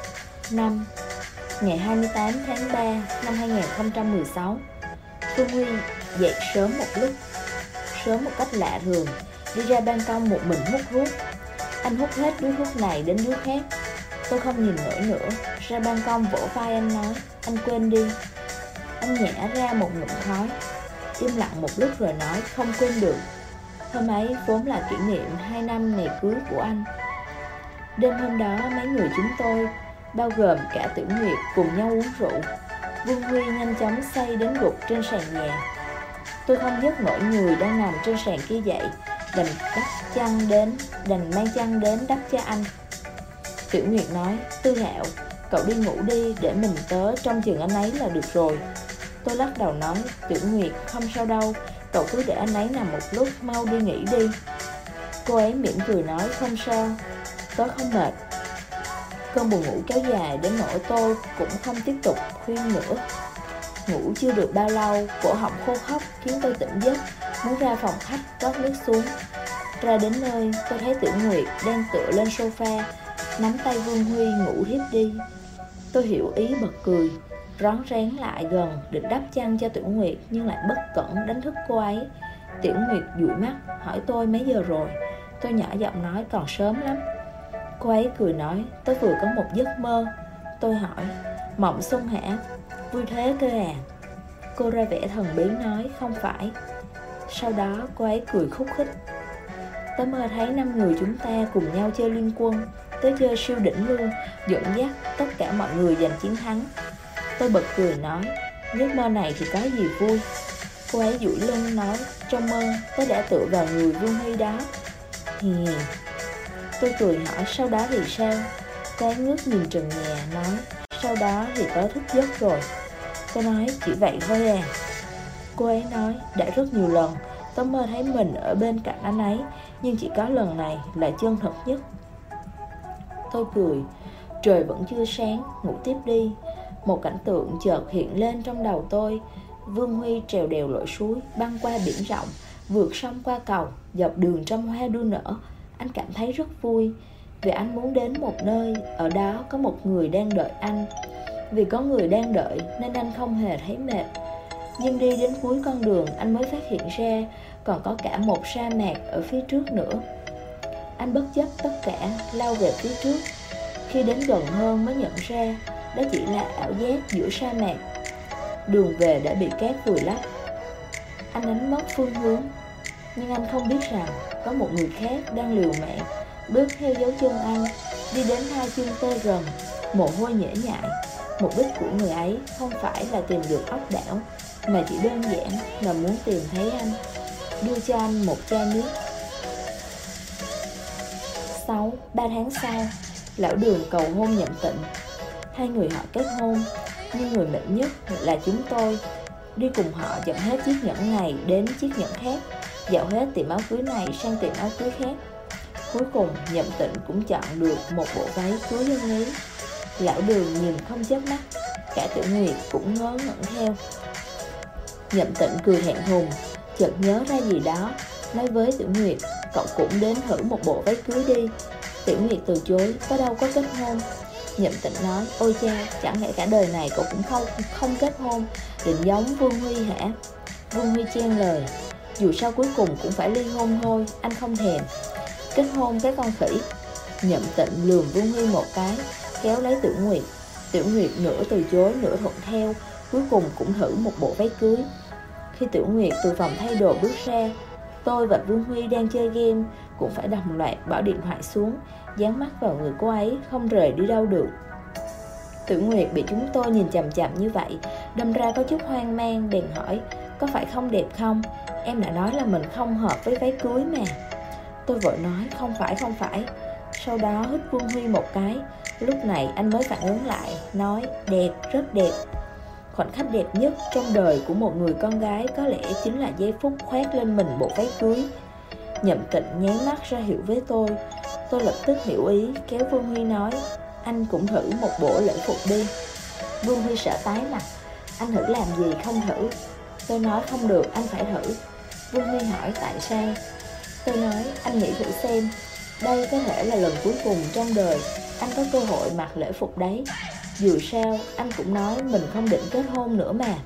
Ngày 28 tháng 3 năm 2016, Phương Huy dậy sớm một lúc, sớm một cách lạ thường, đi ra ban công một mình hút thuốc. Anh hút hết điếu thuốc này đến điếu khác. Tôi không nhìn nổi nữa, ra ban công vỗ vai anh nói, anh quên đi. Anh nhả ra một ngụm khói, im lặng một lúc rồi nói, không quên được. Hôm ấy vốn là kỷ niệm 2 năm ngày cưới của anh. Đêm hôm đó mấy người chúng tôi, bao gồm cả Tiểu Nguyệt, cùng nhau uống rượu. Vương Huy nhanh chóng say đến gục trên sàn nhà. Tôi không nhấc nổi người đang nằm trên sàn kia dậy, đành mang chăn đến đắp cho anh. Tiểu Nguyệt nói, Tư Hạo, cậu đi ngủ đi, để mình tớ trông chừng anh ấy là được rồi. Tôi lắc đầu nói, Tiểu Nguyệt, không sao đâu, cậu cứ để anh ấy nằm một lúc, mau đi nghỉ đi. Cô ấy mỉm cười nói, không sao, tớ không mệt. Cơn buồn ngủ kéo dài đến nỗi tôi cũng không tiếp tục khuyên nữa. Ngủ chưa được bao lâu, cổ họng khô khốc khiến tôi tỉnh giấc, muốn ra phòng khách rót nước xuống. Ra đến nơi, tôi thấy Tiểu Nguyệt đang tựa lên sofa, nắm tay Vương Huy ngủ thiếp đi. Tôi hiểu ý bật cười, rón rén lại gần định đắp chăn cho Tiểu Nguyệt, nhưng lại bất cẩn đánh thức cô ấy. Tiểu Nguyệt dụi mắt hỏi tôi mấy giờ rồi. Tôi nhỏ giọng nói còn sớm lắm. Cô ấy cười nói, tớ vừa có một giấc mơ. Tôi hỏi, mộng xuân hả? Vui thế cơ à? Cô ra vẻ thần bí nói, không phải. Sau đó cô ấy cười khúc khích. Tớ mơ thấy 5 người chúng ta cùng nhau chơi liên quân. Tớ chơi siêu đỉnh luôn, dẫn dắt tất cả mọi người giành chiến thắng. Tôi bật cười nói, giấc mơ này thì có gì vui. Cô ấy duỗi lưng nói, trong mơ tớ đã tựa vào người Vương Huy đó. Tôi cười hỏi, sau đó thì sao? Cô ngước nhìn trần nhà nói, sau đó thì tớ thức giấc rồi. Tôi nói, chỉ vậy thôi à? Cô ấy nói, đã rất nhiều lần tớ mơ thấy mình ở bên cạnh anh ấy, nhưng chỉ có lần này là chân thật nhất. Tôi cười, trời vẫn chưa sáng, ngủ tiếp đi. Một cảnh tượng chợt hiện lên trong đầu tôi. Vương Huy trèo đèo lội suối, băng qua biển rộng, vượt sông qua cầu, dọc đường trăm hoa đua nở. Anh cảm thấy rất vui, vì anh muốn đến một nơi, ở đó có một người đang đợi anh. Vì có người đang đợi nên anh không hề thấy mệt. Nhưng đi đến cuối con đường anh mới phát hiện ra còn có cả một sa mạc ở phía trước nữa. Anh bất chấp tất cả, lao về phía trước. Khi đến gần hơn mới nhận ra đó chỉ là ảo giác giữa sa mạc. Đường về đã bị cát vùi lấp. Anh đánh mất phương hướng, nhưng anh không biết rằng có một người khác đang liều mạng bước theo dấu chân anh, đi đến hai chân tê rần, mồ hôi nhễ nhại. Mục đích của người ấy không phải là tìm được ốc đảo, mà chỉ đơn giản là muốn tìm thấy anh, đưa cho anh một chai nước. 3 tháng sau, lão Đường cầu hôn Nhậm Tịnh. Hai người họ kết hôn, nhưng người mệnh nhất là chúng tôi. Đi cùng họ chọn hết chiếc nhẫn này đến chiếc nhẫn khác, dạo hết tiệm áo cưới này sang tiệm áo cưới khác. Cuối cùng Nhậm Tịnh cũng chọn được một bộ váy cưới dân lý. Lão Đường nhìn không chớp mắt, cả Tiểu Nguyệt cũng ngớ ngẩn theo. Nhậm Tịnh cười thẹn thùng, chợt nhớ ra gì đó, nói với Tiểu Nguyệt, cậu cũng đến thử một bộ váy cưới đi. Tiểu Nguyệt từ chối, có đâu có kết hôn. Nhậm Tịnh nói, ôi cha, chẳng lẽ cả đời này cậu cũng không kết hôn, định giống Vương Huy hả? Vương Huy chen lời, dù sao cuối cùng cũng phải ly hôn thôi, anh không thèm. Kết hôn cái con khỉ. Nhậm Tịnh lườm Vương Huy một cái, kéo lấy Tiểu Nguyệt. Tiểu Nguyệt nửa từ chối nửa thuận theo, cuối cùng cũng thử một bộ váy cưới. Khi Tiểu Nguyệt từ phòng thay đồ bước ra, tôi và Vương Huy đang chơi game cũng phải đồng loạt bỏ điện thoại xuống, dán mắt vào người cô ấy, không rời đi đâu được. Tiểu Nguyệt bị chúng tôi nhìn chằm chằm như vậy, đâm ra có chút hoang mang, bèn hỏi, có phải không đẹp không? Em đã nói là mình không hợp với váy cưới mà. Tôi vội nói, không phải. Sau đó hít Vương Huy một cái. Lúc này anh mới phản ứng lại, nói, đẹp, rất đẹp. Khoảnh khắc đẹp nhất trong đời của một người con gái có lẽ chính là giây phút khoác lên mình bộ váy cưới. Nhậm Tịnh nháy mắt ra hiệu với tôi. Tôi lập tức hiểu ý, kéo Vương Huy nói, anh cũng thử một bộ lễ phục đi. Vương Huy sợ tái mặt, anh thử làm gì không thử? Tôi nói không được, anh phải thử. Vương Huy hỏi tại sao? Tôi nói, anh nghĩ thử xem, đây có thể là lần cuối cùng trong đời anh có cơ hội mặc lễ phục đấy. Dù sao, anh cũng nói mình không định kết hôn nữa mà.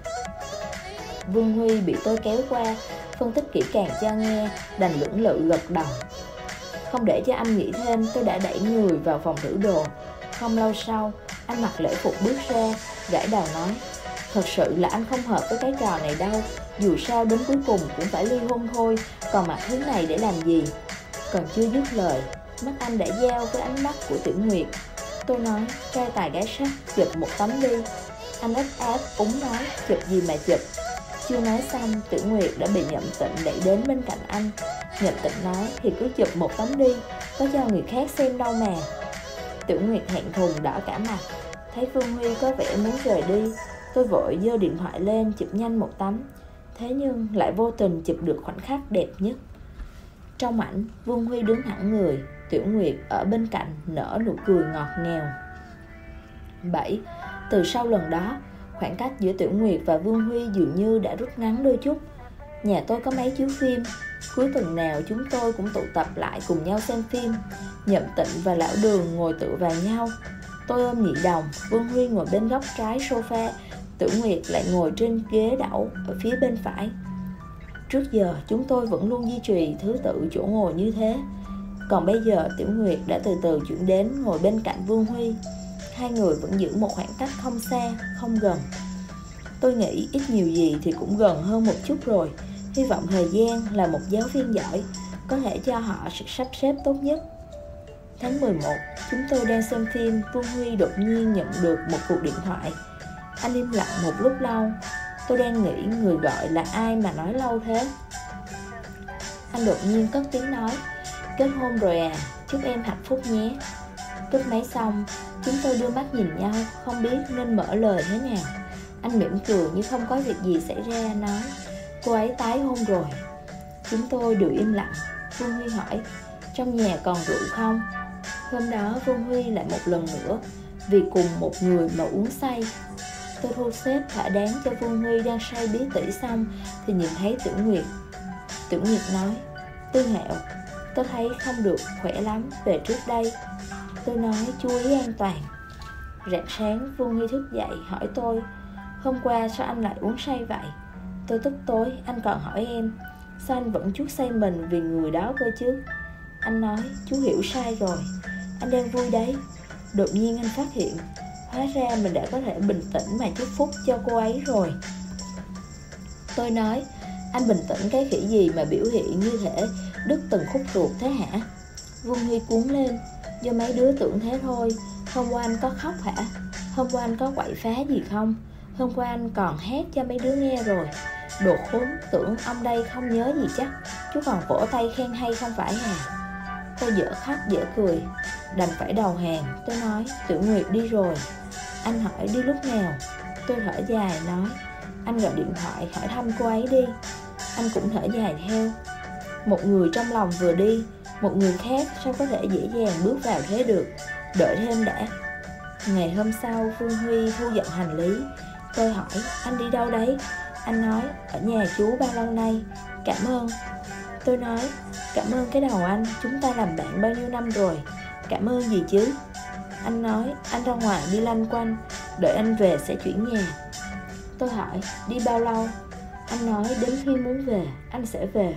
Vương Huy bị tôi kéo qua, phân tích kỹ càng cho nghe, đành lưỡng lự gật đầu. Không để cho anh nghĩ thêm, tôi đã đẩy người vào phòng thử đồ. Không lâu sau, anh mặc lễ phục bước ra, gãi đầu nói, thật sự là anh không hợp với cái trò này đâu. Dù sao đến cuối cùng cũng phải ly hôn thôi, còn mặc thứ này để làm gì? Còn chưa dứt lời, mắt anh đã giao với ánh mắt của Tiểu Nguyệt. Tôi nói, trai tài gái sắc, chụp một tấm đi. Anh ấp áp úng nói, chụp gì mà chụp. Chưa nói xong, Tiểu Nguyệt đã bị Nhậm Tịnh đẩy đến bên cạnh anh. Nhậm Tịnh nói, thì cứ chụp một tấm đi, có cho người khác xem đâu mà. Tiểu Nguyệt thẹn thùng đỏ cả mặt. Thấy Vương Huy có vẻ muốn rời đi, tôi vội giơ điện thoại lên chụp nhanh một tấm. Thế nhưng lại vô tình chụp được khoảnh khắc đẹp nhất. Trong ảnh, Vương Huy đứng thẳng người, Tiểu Nguyệt ở bên cạnh nở nụ cười ngọt ngào. 7. Từ sau lần đó, khoảng cách giữa Tiểu Nguyệt và Vương Huy dường như đã rút ngắn đôi chút. Nhà tôi có máy chiếu phim, cuối tuần nào chúng tôi cũng tụ tập lại cùng nhau xem phim. Nhậm Tịnh và Lão Đường ngồi tựa vào nhau. Tôi ôm Nhị Đồng, Vương Huy ngồi bên góc trái sofa, Tiểu Nguyệt lại ngồi trên ghế đẩu ở phía bên phải. Trước giờ chúng tôi vẫn luôn duy trì thứ tự chỗ ngồi như thế. Còn bây giờ Tiểu Nguyệt đã từ từ chuyển đến ngồi bên cạnh Vương Huy. Hai người vẫn giữ một khoảng cách không xa, không gần. Tôi nghĩ ít nhiều gì thì cũng gần hơn một chút rồi. Hy vọng thời gian là một giáo viên giỏi, có thể cho họ sự sắp xếp tốt nhất. Tháng 11, chúng tôi đang xem phim, Vương Huy đột nhiên nhận được một cuộc điện thoại. Anh im lặng một lúc lâu. Tôi đang nghĩ người gọi là ai mà nói lâu thế. Anh đột nhiên cất tiếng nói, kết hôn rồi à, chúc em hạnh phúc nhé. Cúp máy xong, chúng tôi đưa mắt nhìn nhau, không biết nên mở lời thế nào. Anh mỉm cười như không có việc gì xảy ra, nói: cô ấy tái hôn rồi. Chúng tôi đều im lặng. Vương Huy hỏi: trong nhà còn rượu không? Hôm đó Vương Huy lại một lần nữa vì cùng một người mà uống say. Tôi thu xếp thỏa đáng cho Vương Huy đang say bí tỉ xong thì nhìn thấy Tiểu Nguyệt. Tiểu Nguyệt nói: Tư Hạo, tôi thấy không được khỏe lắm về trước đây. Tôi nói: chú ý an toàn. Rạng sáng Vương Huy thức dậy hỏi tôi: hôm qua sao anh lại uống say vậy? Tôi tức tối. Anh còn hỏi em: sao anh vẫn chuốc say mình vì người đó cơ chứ? Anh nói: chú hiểu sai rồi, anh đang vui đấy. Đột nhiên anh phát hiện hóa ra mình đã có thể bình tĩnh mà chúc phúc cho cô ấy rồi. Tôi nói: anh bình tĩnh cái khỉ gì mà biểu hiện như thể đứt từng khúc ruột thế hả? Vương Huy cuốn lên: do mấy đứa tưởng thế thôi. Hôm qua anh có khóc hả? Hôm qua anh có quậy phá gì không? Hôm qua anh còn hát cho mấy đứa nghe rồi. Đồ khốn, tưởng ông đây không nhớ gì chắc. Chú còn vỗ tay khen hay không phải à? Tôi dở khóc dở cười, đành phải đầu hàng. Tôi nói: Tiểu Nguyệt đi rồi. Anh hỏi đi lúc nào? Tôi thở dài nói: anh gọi điện thoại hỏi thăm cô ấy đi. Anh cũng thở dài theo. Một người trong lòng vừa đi, một người khác sao có thể dễ dàng bước vào thế được? Đợi thêm đã. Ngày hôm sau Phương Huy thu dọn hành lý. Tôi hỏi: anh đi đâu đấy? Anh nói: ở nhà chú bao lâu nay. Cảm ơn. Tôi nói: cảm ơn cái đầu anh, chúng ta làm bạn bao nhiêu năm rồi. Cảm ơn gì chứ? Anh nói: anh ra ngoài đi lanh quanh, đợi anh về sẽ chuyển nhà. Tôi hỏi: đi bao lâu? Anh nói: đến khi muốn về, anh sẽ về.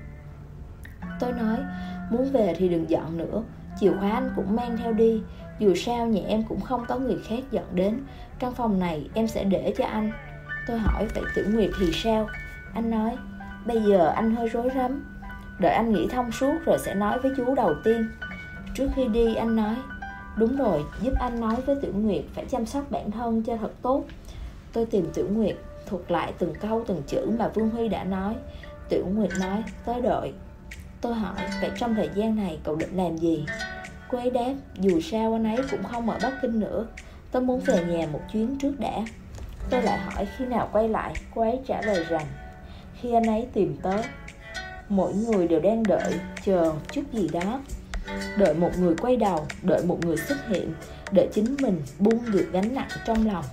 Tôi nói: muốn về thì đừng dọn nữa, chìa khóa anh cũng mang theo đi. Dù sao nhà em cũng không có người khác dọn đến. Căn phòng này em sẽ để cho anh. Tôi hỏi: vậy Tiểu Nguyệt thì sao? Anh nói: bây giờ anh hơi rối rắm, đợi anh nghĩ thông suốt rồi sẽ nói với chú đầu tiên. Trước khi đi anh nói: đúng rồi, giúp anh nói với Tiểu Nguyệt phải chăm sóc bản thân cho thật tốt. Tôi tìm Tiểu Nguyệt, thuật lại từng câu từng chữ mà Vương Huy đã nói. Tiểu Nguyệt nói: tới đợi. Tôi hỏi: vậy trong thời gian này cậu định làm gì? Cô ấy đáp: dù sao anh ấy cũng không ở Bắc Kinh nữa, tôi muốn về nhà một chuyến trước đã. Tôi lại hỏi: khi nào quay lại? Cô ấy trả lời rằng: khi anh ấy tìm tớ. Mỗi người đều đang đợi, chờ chút gì đó. Đợi một người quay đầu, đợi một người xuất hiện, đợi chính mình buông được gánh nặng trong lòng.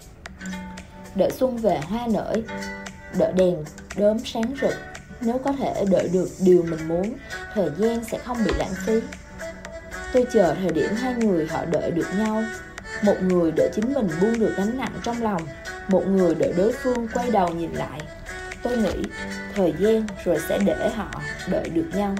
Đợi xuân về hoa nở, đợi đèn đốm sáng rực. Nếu có thể đợi được điều mình muốn, thời gian sẽ không bị lãng phí. Tôi chờ thời điểm hai người họ đợi được nhau. Một người đợi chính mình buông được gánh nặng trong lòng, một người đợi đối phương quay đầu nhìn lại. Tôi nghĩ thời gian rồi sẽ để họ đợi được nhau.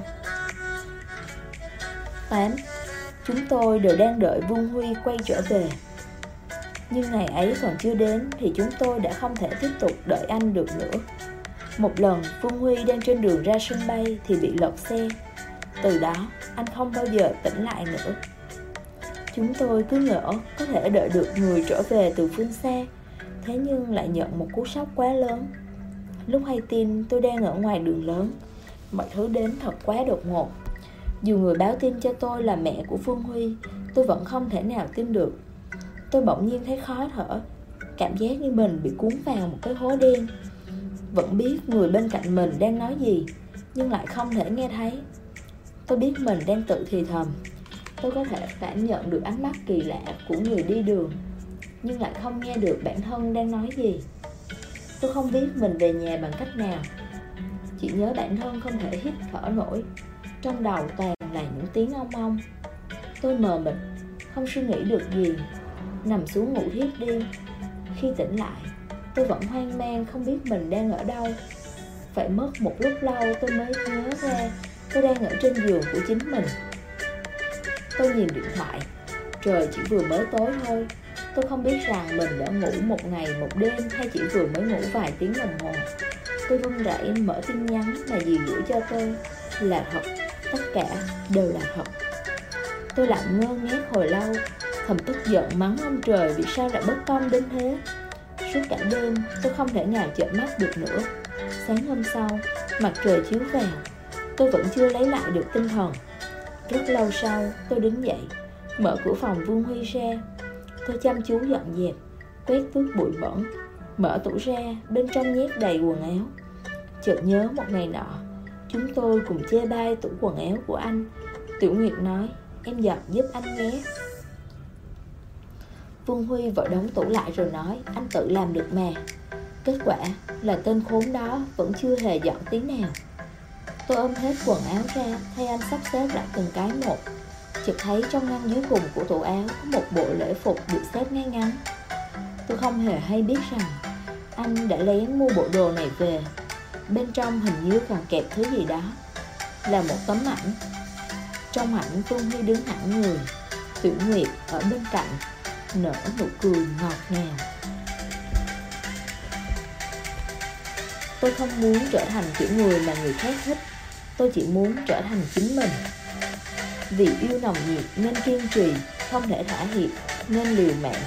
8. Chúng tôi đều đang đợi Vương Huy quay trở về. Nhưng ngày ấy còn chưa đến thì chúng tôi đã không thể tiếp tục đợi anh được nữa. Một lần Vương Huy đang trên đường ra sân bay thì bị lật xe. Từ đó anh không bao giờ tỉnh lại nữa. Chúng tôi cứ ngỡ có thể đợi được người trở về từ phương xa, thế nhưng lại nhận một cú sốc quá lớn. Lúc hay tin tôi đang ở ngoài đường lớn. Mọi thứ đến thật quá đột ngột. Dù người báo tin cho tôi là mẹ của Phương Huy, tôi vẫn không thể nào tin được. Tôi bỗng nhiên thấy khó thở, cảm giác như mình bị cuốn vào một cái hố đen. Vẫn biết người bên cạnh mình đang nói gì, nhưng lại không thể nghe thấy. Tôi biết mình đang tự thì thầm. Tôi có thể cảm nhận được ánh mắt kỳ lạ của người đi đường, nhưng lại không nghe được bản thân đang nói gì. Tôi không biết mình về nhà bằng cách nào, chỉ nhớ bản thân không thể hít thở nổi. Trong đầu toàn là những tiếng ong ong. Tôi mờ mịt, không suy nghĩ được gì, nằm xuống ngủ thiếp đi. Khi tỉnh lại, tôi vẫn hoang mang không biết mình đang ở đâu. Phải mất một lúc lâu tôi mới nhớ ra tôi đang ở trên giường của chính mình. Tôi nhìn điện thoại, trời chỉ vừa mới tối thôi. Tôi không biết rằng mình đã ngủ một ngày một đêm hay chỉ vừa mới ngủ vài tiếng đồng hồ. Tôi run rẩy mở tin nhắn mà dì gửi cho tôi. Là thật, tất cả đều là thật. Tôi lặng ngơ ngác hồi lâu, thầm tức giận mắng ông trời vì sao lại bất công đến thế. Suốt cả đêm tôi không thể nào chợp mắt được nữa. Sáng hôm sau, mặt trời chiếu vào, tôi vẫn chưa lấy lại được tinh thần. Rất lâu sau tôi đứng dậy, mở cửa phòng Vương Huy ra. Tôi chăm chú dọn dẹp, quét tước bụi bẩn, mở tủ ra, bên trong nhét đầy quần áo. Chợt nhớ một ngày nọ, chúng tôi cùng chê bai tủ quần áo của anh. Tiểu Nguyệt nói, em dọn giúp anh nhé. Vương Huy vội đóng tủ lại rồi nói, anh tự làm được mà. Kết quả là tên khốn đó vẫn chưa hề dọn tí nào. Tôi ôm hết quần áo ra, thay anh sắp xếp lại từng cái một. Chợt thấy trong ngăn dưới cùng của tủ áo có một bộ lễ phục được xếp ngay ngắn. Tôi không hề hay biết rằng anh đã lén mua bộ đồ này về. Bên trong hình như còn kẹp thứ gì đó, là một tấm ảnh. Trong ảnh Vương Huy đứng thẳng người, Tiểu Nguyệt ở bên cạnh nở nụ cười ngọt ngào. Tôi không muốn trở thành kiểu người mà người khác thích. Tôi chỉ muốn trở thành chính mình. Vì yêu nồng nhiệt nên kiên trì, không thể thỏa hiệp nên liều mạng.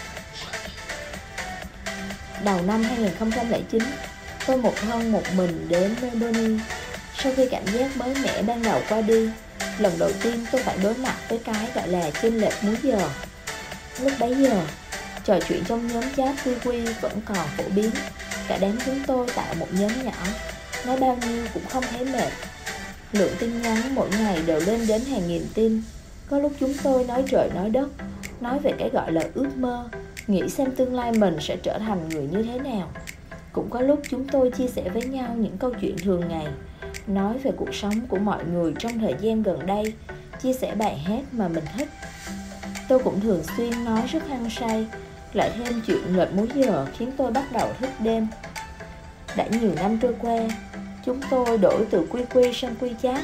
Đầu năm 2009, tôi một thân một mình đến Melbourne. Sau khi cảm giác mới mẻ ban đầu qua đi, lần đầu tiên tôi phải đối mặt với cái gọi là chênh lệch múi giờ. Lúc bấy giờ, trò chuyện trong nhóm chat QQ vẫn còn phổ biến. Cả đám chúng tôi tạo một nhóm nhỏ, nói bao nhiêu cũng không thấy mệt. Lượng tin nhắn mỗi ngày đều lên đến hàng nghìn tin. Có lúc chúng tôi nói trời nói đất, nói về cái gọi là ước mơ, nghĩ xem tương lai mình sẽ trở thành người như thế nào. Cũng có lúc chúng tôi chia sẻ với nhau những câu chuyện thường ngày, nói về cuộc sống của mọi người trong thời gian gần đây, chia sẻ bài hát mà mình thích. Tôi cũng thường xuyên nói rất hăng say. Lại thêm chuyện lệch múi giờ khiến tôi bắt đầu thức đêm. Đã nhiều năm trôi qua, chúng tôi đổi từ QQ sang WeChat.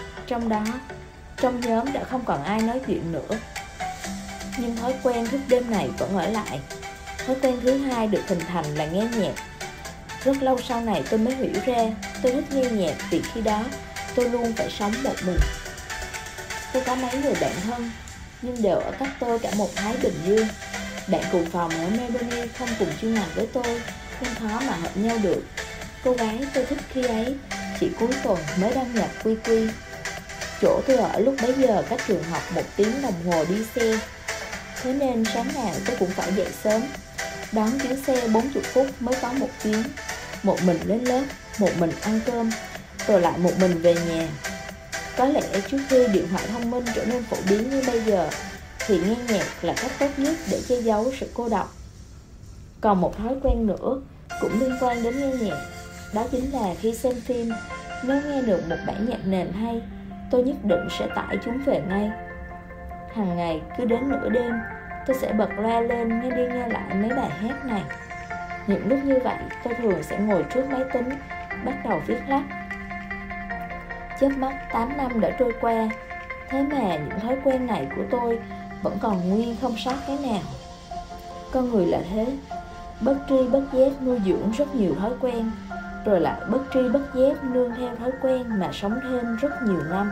Trong nhóm đã không còn ai nói chuyện nữa. Nhưng thói quen thức đêm này vẫn ở lại. Thói quen thứ hai được hình thành là nghe nhạc. Rất lâu sau này tôi mới hiểu ra tôi thích nghe nhạc vì khi đó tôi luôn phải sống một mình. Tôi có mấy người bạn thân, nhưng đều ở cách tôi cả một Thái Bình Dương. Bạn cùng phòng ở Melbourne không cùng chuyên ngành với tôi nên khó mà hợp nhau được. Cô gái tôi thích khi ấy chỉ cuối tuần mới đăng nhập QQ. Chỗ tôi ở lúc bấy giờ cách trường học 1 tiếng đồng hồ đi xe. Thế nên sáng nào tôi cũng phải dậy sớm, đón chuyến xe 40 phút mới có một chuyến. Một mình lên lớp, một mình ăn cơm, rồi lại một mình về nhà. Có lẽ trước khi điện thoại thông minh trở nên phổ biến như bây giờ thì nghe nhạc là cách tốt nhất để che giấu sự cô độc. Còn một thói quen nữa cũng liên quan đến nghe nhạc, đó chính là khi xem phim, nếu nghe được một bản nhạc nền hay, tôi nhất định sẽ tải chúng về ngay. Hàng ngày cứ đến nửa đêm, tôi sẽ bật loa lên nghe đi nghe lại mấy bài hát này. Những lúc như vậy, tôi thường sẽ ngồi trước máy tính, bắt đầu viết lách. Chớp mắt 8 năm đã trôi qua, thế mà những thói quen này của tôi vẫn còn nguyên không sót cái nào. Con người là thế, bất tri bất giác nuôi dưỡng rất nhiều thói quen, rồi lại bất tri bất giác nương theo thói quen mà sống thêm rất nhiều năm.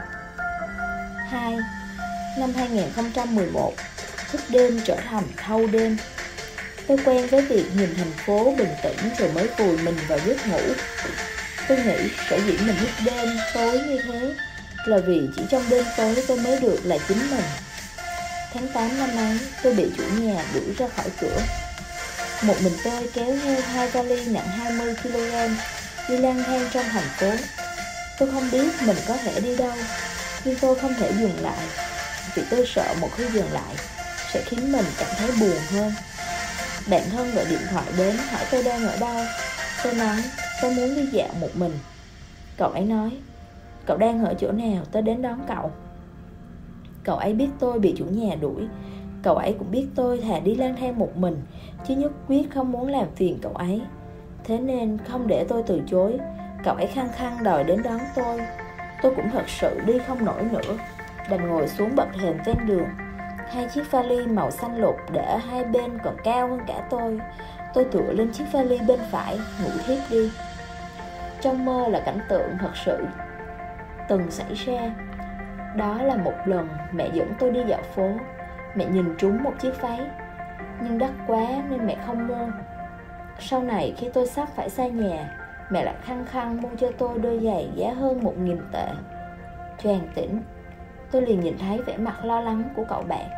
2. Năm 2011, thức đêm trở thành thâu đêm. Tôi quen với việc nhìn thành phố bình tĩnh rồi mới vùi mình vào giấc ngủ. Tôi nghĩ sở dĩ mình thức đêm tối như thế là vì chỉ trong đêm tối tôi mới được là chính mình. Tháng 8 năm ấy, tôi bị chủ nhà đuổi ra khỏi cửa. Một mình tôi kéo theo 2 vali nặng 20kg đi lang thang trong thành phố. Tôi không biết mình có thể đi đâu, nhưng tôi không thể dừng lại, vì tôi sợ một khi dừng lại sẽ khiến mình cảm thấy buồn hơn. Bạn thân gọi điện thoại đến hỏi tôi đang ở đâu. Tôi nói tôi muốn đi dạo một mình. Cậu ấy nói, cậu đang ở chỗ nào, tôi đến đón cậu. Cậu ấy biết tôi bị chủ nhà đuổi. Cậu ấy cũng biết tôi thà đi lang thang một mình, chứ nhất quyết không muốn làm phiền cậu ấy. Thế nên không để tôi từ chối, cậu ấy khăng khăng đòi đến đón tôi. Tôi cũng thật sự đi không nổi nữa, đành ngồi xuống bậc thềm ven đường. 2 chiếc vali màu xanh lục để ở hai bên còn cao hơn cả tôi. Tôi tựa lên chiếc vali bên phải, ngủ thiếp đi. Trong mơ là cảnh tượng thật sự từng xảy ra. Đó là một lần mẹ dẫn tôi đi dạo phố. Mẹ nhìn trúng một chiếc váy, nhưng đắt quá nên mẹ không mua. Sau này khi tôi sắp phải xa nhà, mẹ lại khăng khăng mua cho tôi đôi giày giá hơn 1.000 tệ. Choàng tỉnh, tôi liền nhìn thấy vẻ mặt lo lắng của cậu bạn.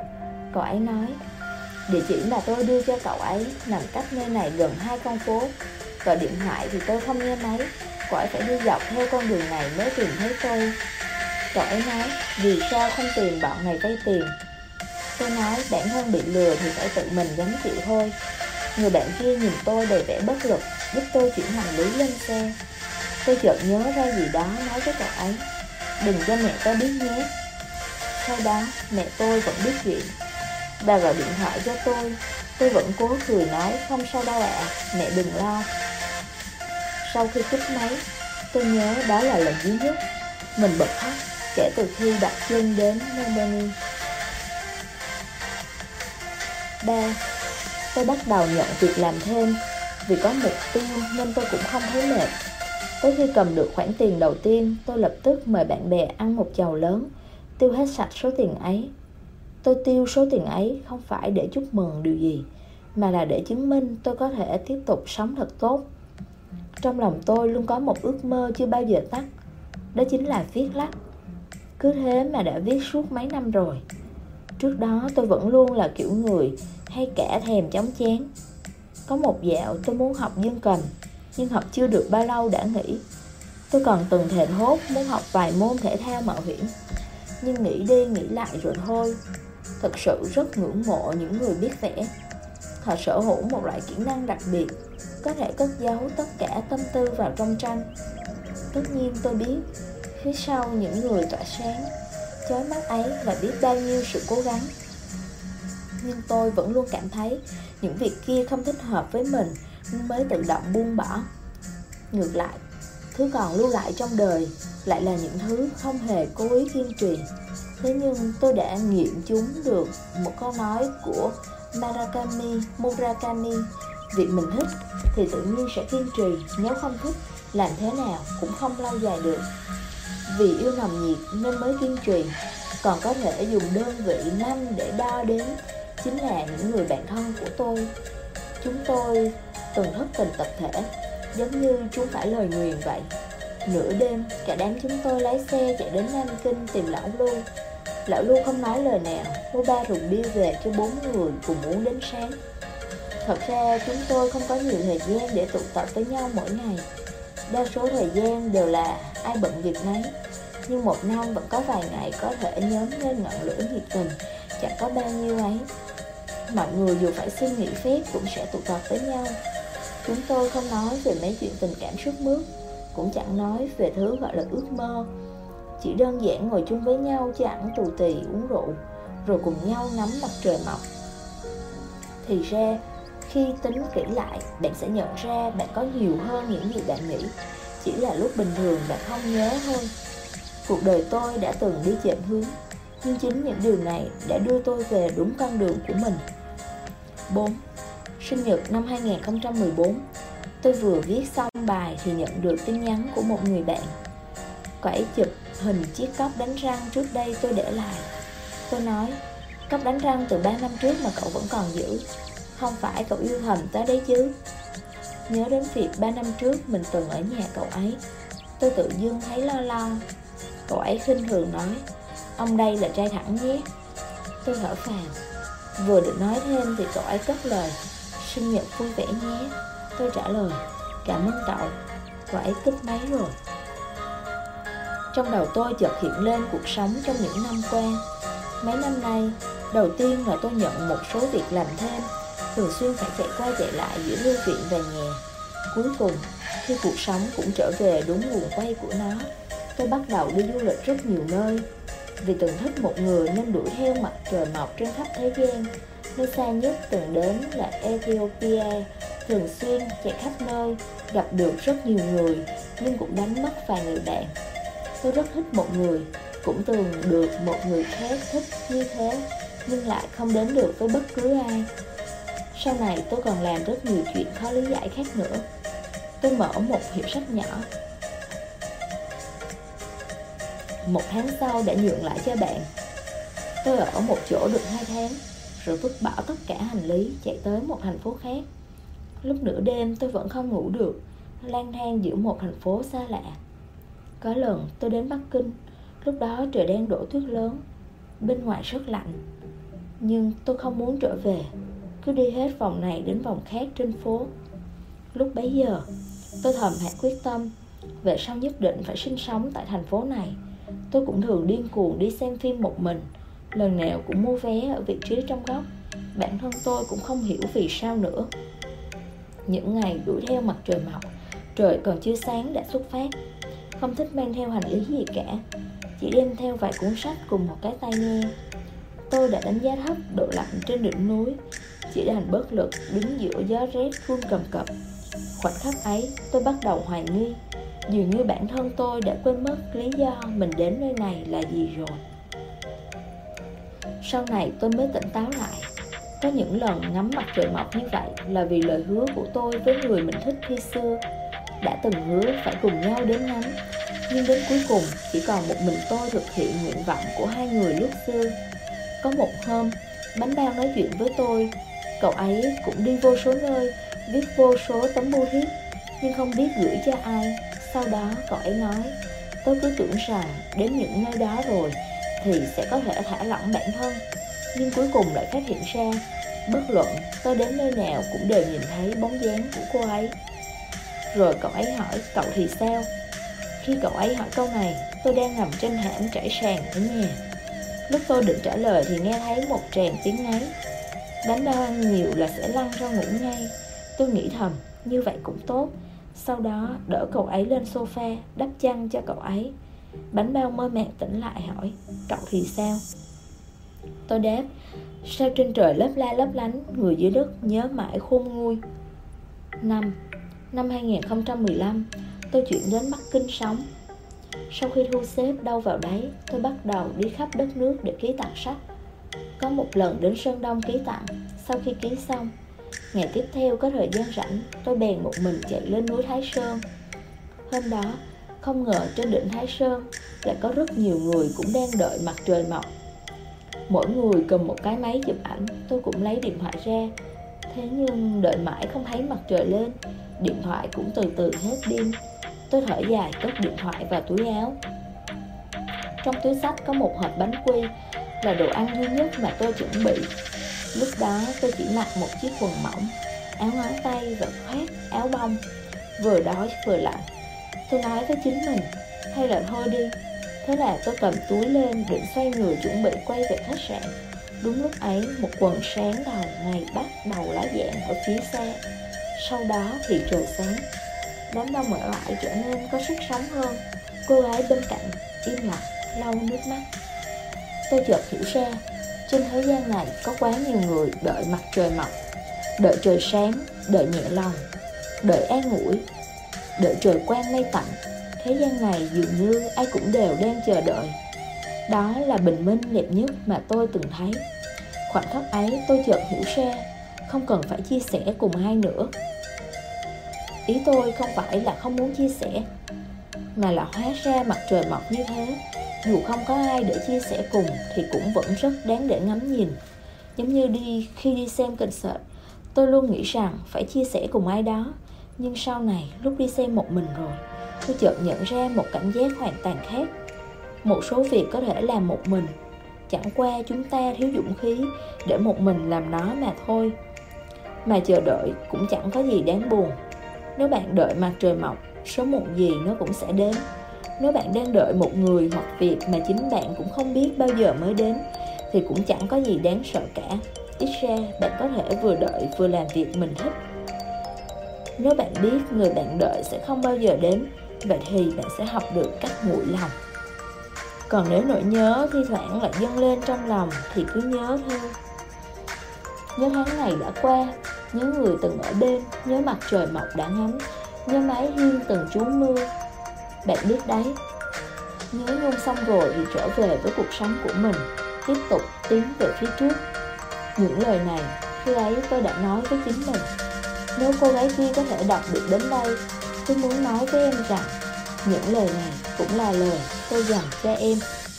Cậu ấy nói. Địa chỉ mà tôi đưa cho cậu ấy nằm cách nơi này gần 2 con phố. Gọi điện thoại thì tôi không nghe máy. Cậu ấy phải đi dọc theo con đường này mới tìm thấy tôi. Cậu ấy nói, vì sao không tìm bọn này vay tiền? Tôi nói, bản thân bị lừa thì phải tự mình gánh chịu thôi. Người bạn kia nhìn tôi đầy vẻ bất lực, giúp tôi chuyển hành lý lên xe. Tôi chợt nhớ ra gì đó nói với cậu ấy, đừng cho mẹ tôi biết nhé. Sau đó mẹ tôi vẫn biết chuyện. Bà gọi điện thoại cho tôi vẫn cố cười nói không sao đâu ạ, mẹ đừng lo. Sau khi cúp máy, tôi nhớ đó là lần duy nhất mình bật khóc kể từ khi đặt chân đến Melbourne. 3. Tôi bắt đầu nhận việc làm thêm. Vì có mục tiêu nên tôi cũng không thấy mệt. Tới khi cầm được khoản tiền đầu tiên, tôi lập tức mời bạn bè ăn một chầu lớn, tiêu hết sạch số tiền ấy. Tôi tiêu số tiền ấy không phải để chúc mừng điều gì, mà là để chứng minh tôi có thể tiếp tục sống thật tốt. Trong lòng tôi luôn có một ước mơ chưa bao giờ tắt, đó chính là viết lách. Cứ thế mà đã viết suốt mấy năm rồi. Trước đó tôi vẫn luôn là kiểu người hay cả thèm chóng chán. Có một dạo tôi muốn học dương cầm, nhưng học chưa được bao lâu đã nghỉ. Tôi còn từng thề thốt muốn học vài môn thể thao mạo hiểm, nhưng nghĩ đi nghĩ lại rồi thôi. Thật sự rất ngưỡng mộ những người biết vẽ. Họ sở hữu một loại kỹ năng đặc biệt, có thể cất giấu tất cả tâm tư vào trong tranh. Tất nhiên tôi biết, phía sau những người tỏa sáng, chói mắt ấy là biết bao nhiêu sự cố gắng. Nhưng tôi vẫn luôn cảm thấy những việc kia không thích hợp với mình nên mới tự động buông bỏ. Ngược lại, thứ còn lưu lại trong đời lại là những thứ không hề cố ý kiên trì. Thế nhưng tôi đã nghiệm chúng được một câu nói của Murakami, việc mình thích thì tự nhiên sẽ kiên trì, nếu không thích làm thế nào cũng không lâu dài được. Vì yêu nồng nhiệt nên mới kiên trì, còn có thể dùng đơn vị năm để đo đếm chính là những người bạn thân của tôi. Chúng tôi từng thất tình tập thể, giống như chúng phải lời nguyền vậy. Nửa đêm, cả đám chúng tôi lái xe chạy đến Nam Kinh tìm lão Lưu. Lão Lưu không nói lời nào, mua 3 thùng bia về cho 4 người cùng uống đến sáng. Thật ra chúng tôi không có nhiều thời gian để tụ tập với nhau mỗi ngày. Đa số thời gian đều là ai bận việc nấy. Nhưng một năm vẫn có vài ngày có thể nhóm lên ngọn lửa nhiệt tình, chẳng có bao nhiêu ấy. Mọi người dù phải xin nghỉ phép cũng sẽ tụ tập với nhau. Chúng tôi không nói về mấy chuyện tình cảm sức mướt, cũng chẳng nói về thứ gọi là ước mơ. Chỉ đơn giản ngồi chung với nhau chứ ăn tù tì uống rượu, rồi cùng nhau ngắm mặt trời mọc. Thì ra, khi tính kỹ lại, bạn sẽ nhận ra bạn có nhiều hơn những gì bạn nghĩ. Chỉ là lúc bình thường bạn không nhớ thôi. Cuộc đời tôi đã từng đi chệch hướng, nhưng chính những điều này đã đưa tôi về đúng con đường của mình. 4. Sinh nhật năm 2014, tôi vừa viết xong bài thì nhận được tin nhắn của một người bạn. Cậu ấy chụp hình chiếc cốc đánh răng trước đây tôi để lại. Tôi nói, cốc đánh răng từ 3 năm trước mà cậu vẫn còn giữ. Không phải cậu yêu thầm tới đấy chứ? Nhớ đến việc 3 năm trước mình từng ở nhà cậu ấy, tôi tự dưng thấy lo lo. Cậu ấy khinh thường nói, ông đây là trai thẳng nhé. Tôi thở phào. Vừa định nói thêm thì cậu ấy cất lời, sinh nhật vui vẻ nhé. Tôi trả lời, cảm ơn cậu. Cậu ấy cúp máy rồi. Trong đầu tôi chợt hiện lên cuộc sống trong những năm qua. Mấy năm nay, đầu tiên là tôi nhận một số việc làm thêm, thường xuyên phải chạy qua chạy lại giữa thư viện và nhà. Cuối cùng, khi cuộc sống cũng trở về đúng guồng quay của nó, tôi bắt đầu đi du lịch rất nhiều nơi. Vì từng thích một người nên đuổi theo mặt trời mọc trên khắp thế gian. Nơi xa nhất từng đến là Ethiopia. Thường xuyên chạy khắp nơi, gặp được rất nhiều người, nhưng cũng đánh mất vài người bạn. Tôi rất thích một người, cũng từng được một người khác thích như thế, nhưng lại không đến được với bất cứ ai. Sau này tôi còn làm rất nhiều chuyện khó lý giải khác nữa. Tôi mở một hiệu sách nhỏ. 1 tháng sau đã nhượng lại cho bạn. Tôi ở một chỗ được 2 tháng, rồi vứt bỏ tất cả hành lý chạy tới một thành phố khác. Lúc nửa đêm tôi vẫn không ngủ được, lang thang giữa một thành phố xa lạ. Có lần tôi đến Bắc Kinh, lúc đó trời đang đổ tuyết lớn, bên ngoài rất lạnh. Nhưng tôi không muốn trở về, cứ đi hết vòng này đến vòng khác trên phố. Lúc bấy giờ, tôi thầm hạ quyết tâm, về sau nhất định phải sinh sống tại thành phố này. Tôi cũng thường điên cuồng đi xem phim một mình, lần nào cũng mua vé ở vị trí trong góc. Bản thân tôi cũng không hiểu vì sao nữa. Những ngày đuổi theo mặt trời mọc, trời còn chưa sáng đã xuất phát. Không thích mang theo hành lý gì cả, chỉ đem theo vài cuốn sách cùng một cái tai nghe. Tôi đã đánh giá thấp độ lạnh trên đỉnh núi, chỉ đành bất lực đứng giữa gió rét run cầm cập. Khoảnh khắc ấy, tôi bắt đầu hoài nghi, dường như bản thân tôi đã quên mất lý do mình đến nơi này là gì rồi. Sau này tôi mới tỉnh táo lại. Có những lần ngắm mặt trời mọc như vậy là vì lời hứa của tôi với người mình thích khi xưa. Đã từng hứa phải cùng nhau đến ngắm, nhưng đến cuối cùng chỉ còn một mình tôi thực hiện nguyện vọng của hai người lúc xưa. Có một hôm, Bánh Bao nói chuyện với tôi. Cậu ấy cũng đi vô số nơi, viết vô số tấm bưu thiếp, nhưng không biết gửi cho ai. Sau đó cậu ấy nói, tôi cứ tưởng rằng đến những nơi đó rồi thì sẽ có thể thả lỏng bản thân, nhưng cuối cùng lại phát hiện ra, bất luận tôi đến nơi nào cũng đều nhìn thấy bóng dáng của cô ấy. Rồi cậu ấy hỏi, cậu thì sao? Khi cậu ấy hỏi câu này, tôi đang nằm trên thảm trải sàn ở nhà. Lúc tôi định trả lời thì nghe thấy một tràng tiếng ngáy. Bánh Bao ăn nhiều là sẽ lăn ra ngủ ngay. Tôi nghĩ thầm, như vậy cũng tốt. Sau đó đỡ cậu ấy lên sofa, đắp chăn cho cậu ấy. Bánh Bao mơ màng tỉnh lại hỏi, cậu thì sao? Tôi đáp, sao trên trời lấp la lấp lánh, người dưới đất nhớ mãi khôn nguôi. Năm 2015, tôi chuyển đến Bắc Kinh sống. Sau khi thu xếp đâu vào đấy, tôi bắt đầu đi khắp đất nước để ký tặng sách. Có một lần đến Sơn Đông ký tặng. Sau khi ký xong, ngày tiếp theo có thời gian rảnh, tôi bèn một mình chạy lên núi Thái Sơn. Hôm đó, không ngờ trên đỉnh Thái Sơn lại có rất nhiều người cũng đang đợi mặt trời mọc. Mỗi người cầm một cái máy chụp ảnh. Tôi cũng lấy điện thoại ra. Thế nhưng đợi mãi không thấy mặt trời lên, điện thoại cũng từ từ hết pin. Tôi thở dài cất điện thoại vào túi áo. Trong túi xách có một hộp bánh quy, là đồ ăn duy nhất mà tôi chuẩn bị. Lúc đó tôi chỉ mặc một chiếc quần mỏng, áo ngắn tay và khoác áo bông. Vừa đói vừa lạnh. Tôi nói với chính mình, hay là thôi đi. Thế là tôi cầm túi lên định xoay người chuẩn bị quay về khách sạn. Đúng lúc ấy, một quần sáng đầu ngày bắt đầu lá dạng ở phía xa. Sau đó thì trời sáng. Đám đông ở lại trở nên có sức sống hơn. Cô gái bên cạnh im lặng lau nước mắt. Tôi chợt hiểu ra, trên thế gian này có quá nhiều người đợi mặt trời mọc, đợi trời sáng, đợi nhẹ lòng, đợi an ủi, đợi trời quang mây tạnh. Thế gian này dường như ai cũng đều đang chờ đợi. Đó là bình minh đẹp nhất mà tôi từng thấy. Khoảnh khắc ấy tôi chợt hiểu ra, không cần phải chia sẻ cùng ai nữa. Ý tôi không phải là không muốn chia sẻ, mà là hóa ra mặt trời mọc như thế, dù không có ai để chia sẻ cùng thì cũng vẫn rất đáng để ngắm nhìn. Giống như khi đi xem concert, tôi luôn nghĩ rằng phải chia sẻ cùng ai đó. Nhưng sau này lúc đi xem một mình rồi, tôi chợt nhận ra một cảm giác hoàn toàn khác. Một số việc có thể làm một mình, chẳng qua chúng ta thiếu dũng khí để một mình làm nó mà thôi. Mà chờ đợi cũng chẳng có gì đáng buồn. Nếu bạn đợi mặt trời mọc, sớm muộn gì nó cũng sẽ đến. Nếu bạn đang đợi một người hoặc việc mà chính bạn cũng không biết bao giờ mới đến, thì cũng chẳng có gì đáng sợ cả. Ít ra bạn có thể vừa đợi vừa làm việc mình thích. Nếu bạn biết người bạn đợi sẽ không bao giờ đến, vậy thì bạn sẽ học được cách nguội lòng. Còn nếu nỗi nhớ thi thoảng lại dâng lên trong lòng thì cứ nhớ thôi. Nhớ tháng ngày đã qua, nhớ người từng ở bên, nhớ mặt trời mọc đã ngắm, nhớ mái hiên từng trú mưa. Bạn biết đấy, nhớ nhung xong rồi thì trở về với cuộc sống của mình, tiếp tục tiến về phía trước. Những lời này khi ấy tôi đã nói với chính mình. Nếu cô gái kia có thể đọc được đến đây, tôi muốn nói với em rằng những lời này cũng là lời tôi dành cho em.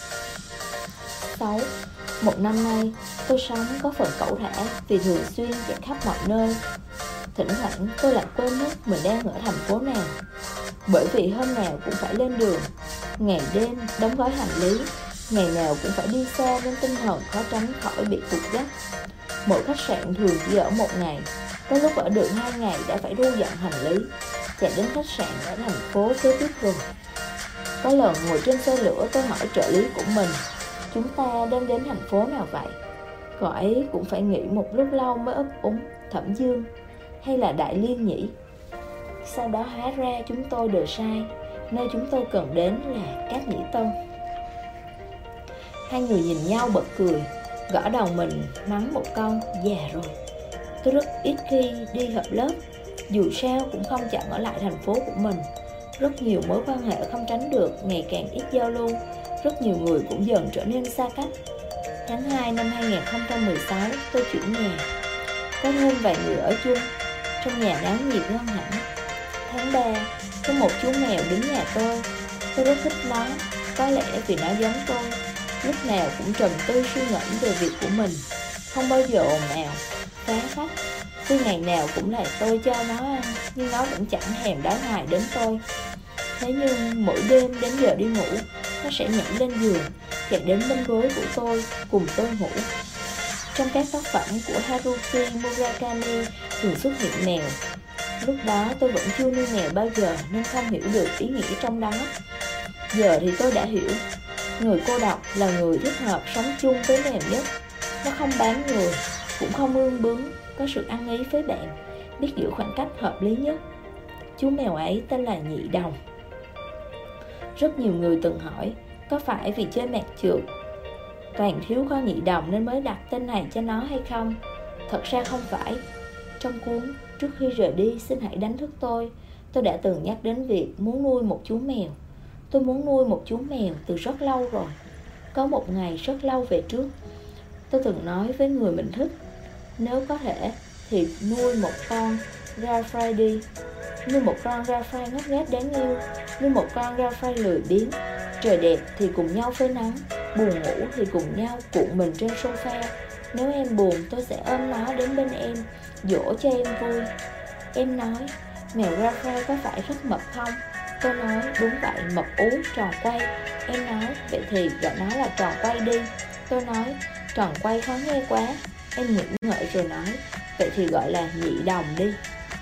6. Một năm nay, tôi sống có phần cẩu thả vì thường xuyên chạy khắp mọi nơi. Thỉnh thoảng tôi lại quên mất mình đang ở thành phố nào, bởi vì hôm nào cũng phải lên đường, ngày đêm đóng gói hành lý, Ngày nào cũng phải đi xa nên tinh thần khó tránh khỏi bị tụt dốc. Mỗi khách sạn thường chỉ ở một ngày, có lúc ở được 2 ngày đã phải thu dọn hành lý, chạy đến khách sạn ở thành phố kế tiếp rồi. Có lần ngồi trên xe lửa, tôi hỏi trợ lý của mình, chúng ta đang đến thành phố nào vậy? Cậu ấy cũng phải nghĩ một lúc lâu mới ấp úng, Thẩm Dương hay là Đại Liên nhỉ? Sau đó hóa ra chúng tôi đều sai, nơi chúng tôi cần đến là Cát Nhĩ Tân. Hai người nhìn nhau bật cười, gõ đầu mình mắng một câu, già rồi. Tôi rất ít khi đi họp lớp, dù sao cũng không chọn ở lại thành phố của mình. Rất nhiều mối quan hệ không tránh được, ngày càng ít giao lưu, rất nhiều người cũng dần trở nên xa cách. Tháng 2 năm 2016, tôi chuyển nhà, có thêm vài người ở chung, trong nhà náo nhiệt hơn hẳn. Tháng 3, có một chú mèo đến nhà tôi rất thích nó, có lẽ vì nó giống tôi, lúc nào cũng trầm tư suy ngẫm về việc của mình, không bao giờ ồn ào, phá phách. Tuy ngày nào cũng là tôi cho nó ăn, nhưng nó vẫn chẳng thèm đói hoài đến tôi. Thế nhưng mỗi đêm đến giờ đi ngủ, nó sẽ nhảy lên giường, chạy đến bên gối của tôi, cùng tôi ngủ. Trong các tác phẩm của Haruki Murakami thường xuất hiện mèo. Lúc đó tôi vẫn chưa nuôi mèo bao giờ nên không hiểu được ý nghĩa trong đó. Giờ thì tôi đã hiểu, người cô độc là người thích hợp sống chung với mèo nhất. Nó không bám người, cũng không ương bướng, có sự ăn ý với bạn, biết giữ khoảng cách hợp lý nhất. Chú mèo ấy tên là Nhị Đồng. Rất nhiều người từng hỏi, có phải vì chơi mạc trượt toàn thiếu con Nhị Đồng nên mới đặt tên này cho nó hay không? Thật ra không phải. Trong cuốn Trước khi rời đi xin hãy đánh thức tôi đã từng nhắc đến việc muốn nuôi một chú mèo. Tôi muốn nuôi một chú mèo từ rất lâu rồi. Có một ngày rất lâu về trước, tôi từng nói với người mình thích, nếu có thể thì nuôi một con Garfield đi. Nuôi một con Garfield ngốc nghếch đáng yêu, nuôi một con Garfield lười biếng. Trời đẹp thì cùng nhau phơi nắng, buồn ngủ thì cùng nhau cuộn mình trên sofa. Nếu em buồn tôi sẽ ôm nó đến bên em, dỗ cho em vui. Em nói, mèo Garfield có phải rất mập không? Tôi nói, đúng vậy, mập ú, tròn quay. Em nói, vậy thì gọi nó là tròn quay đi. Tôi nói, tròn quay khó nghe quá. Em nghĩ ngợi rồi nói, vậy thì gọi là Nhị Đồng đi.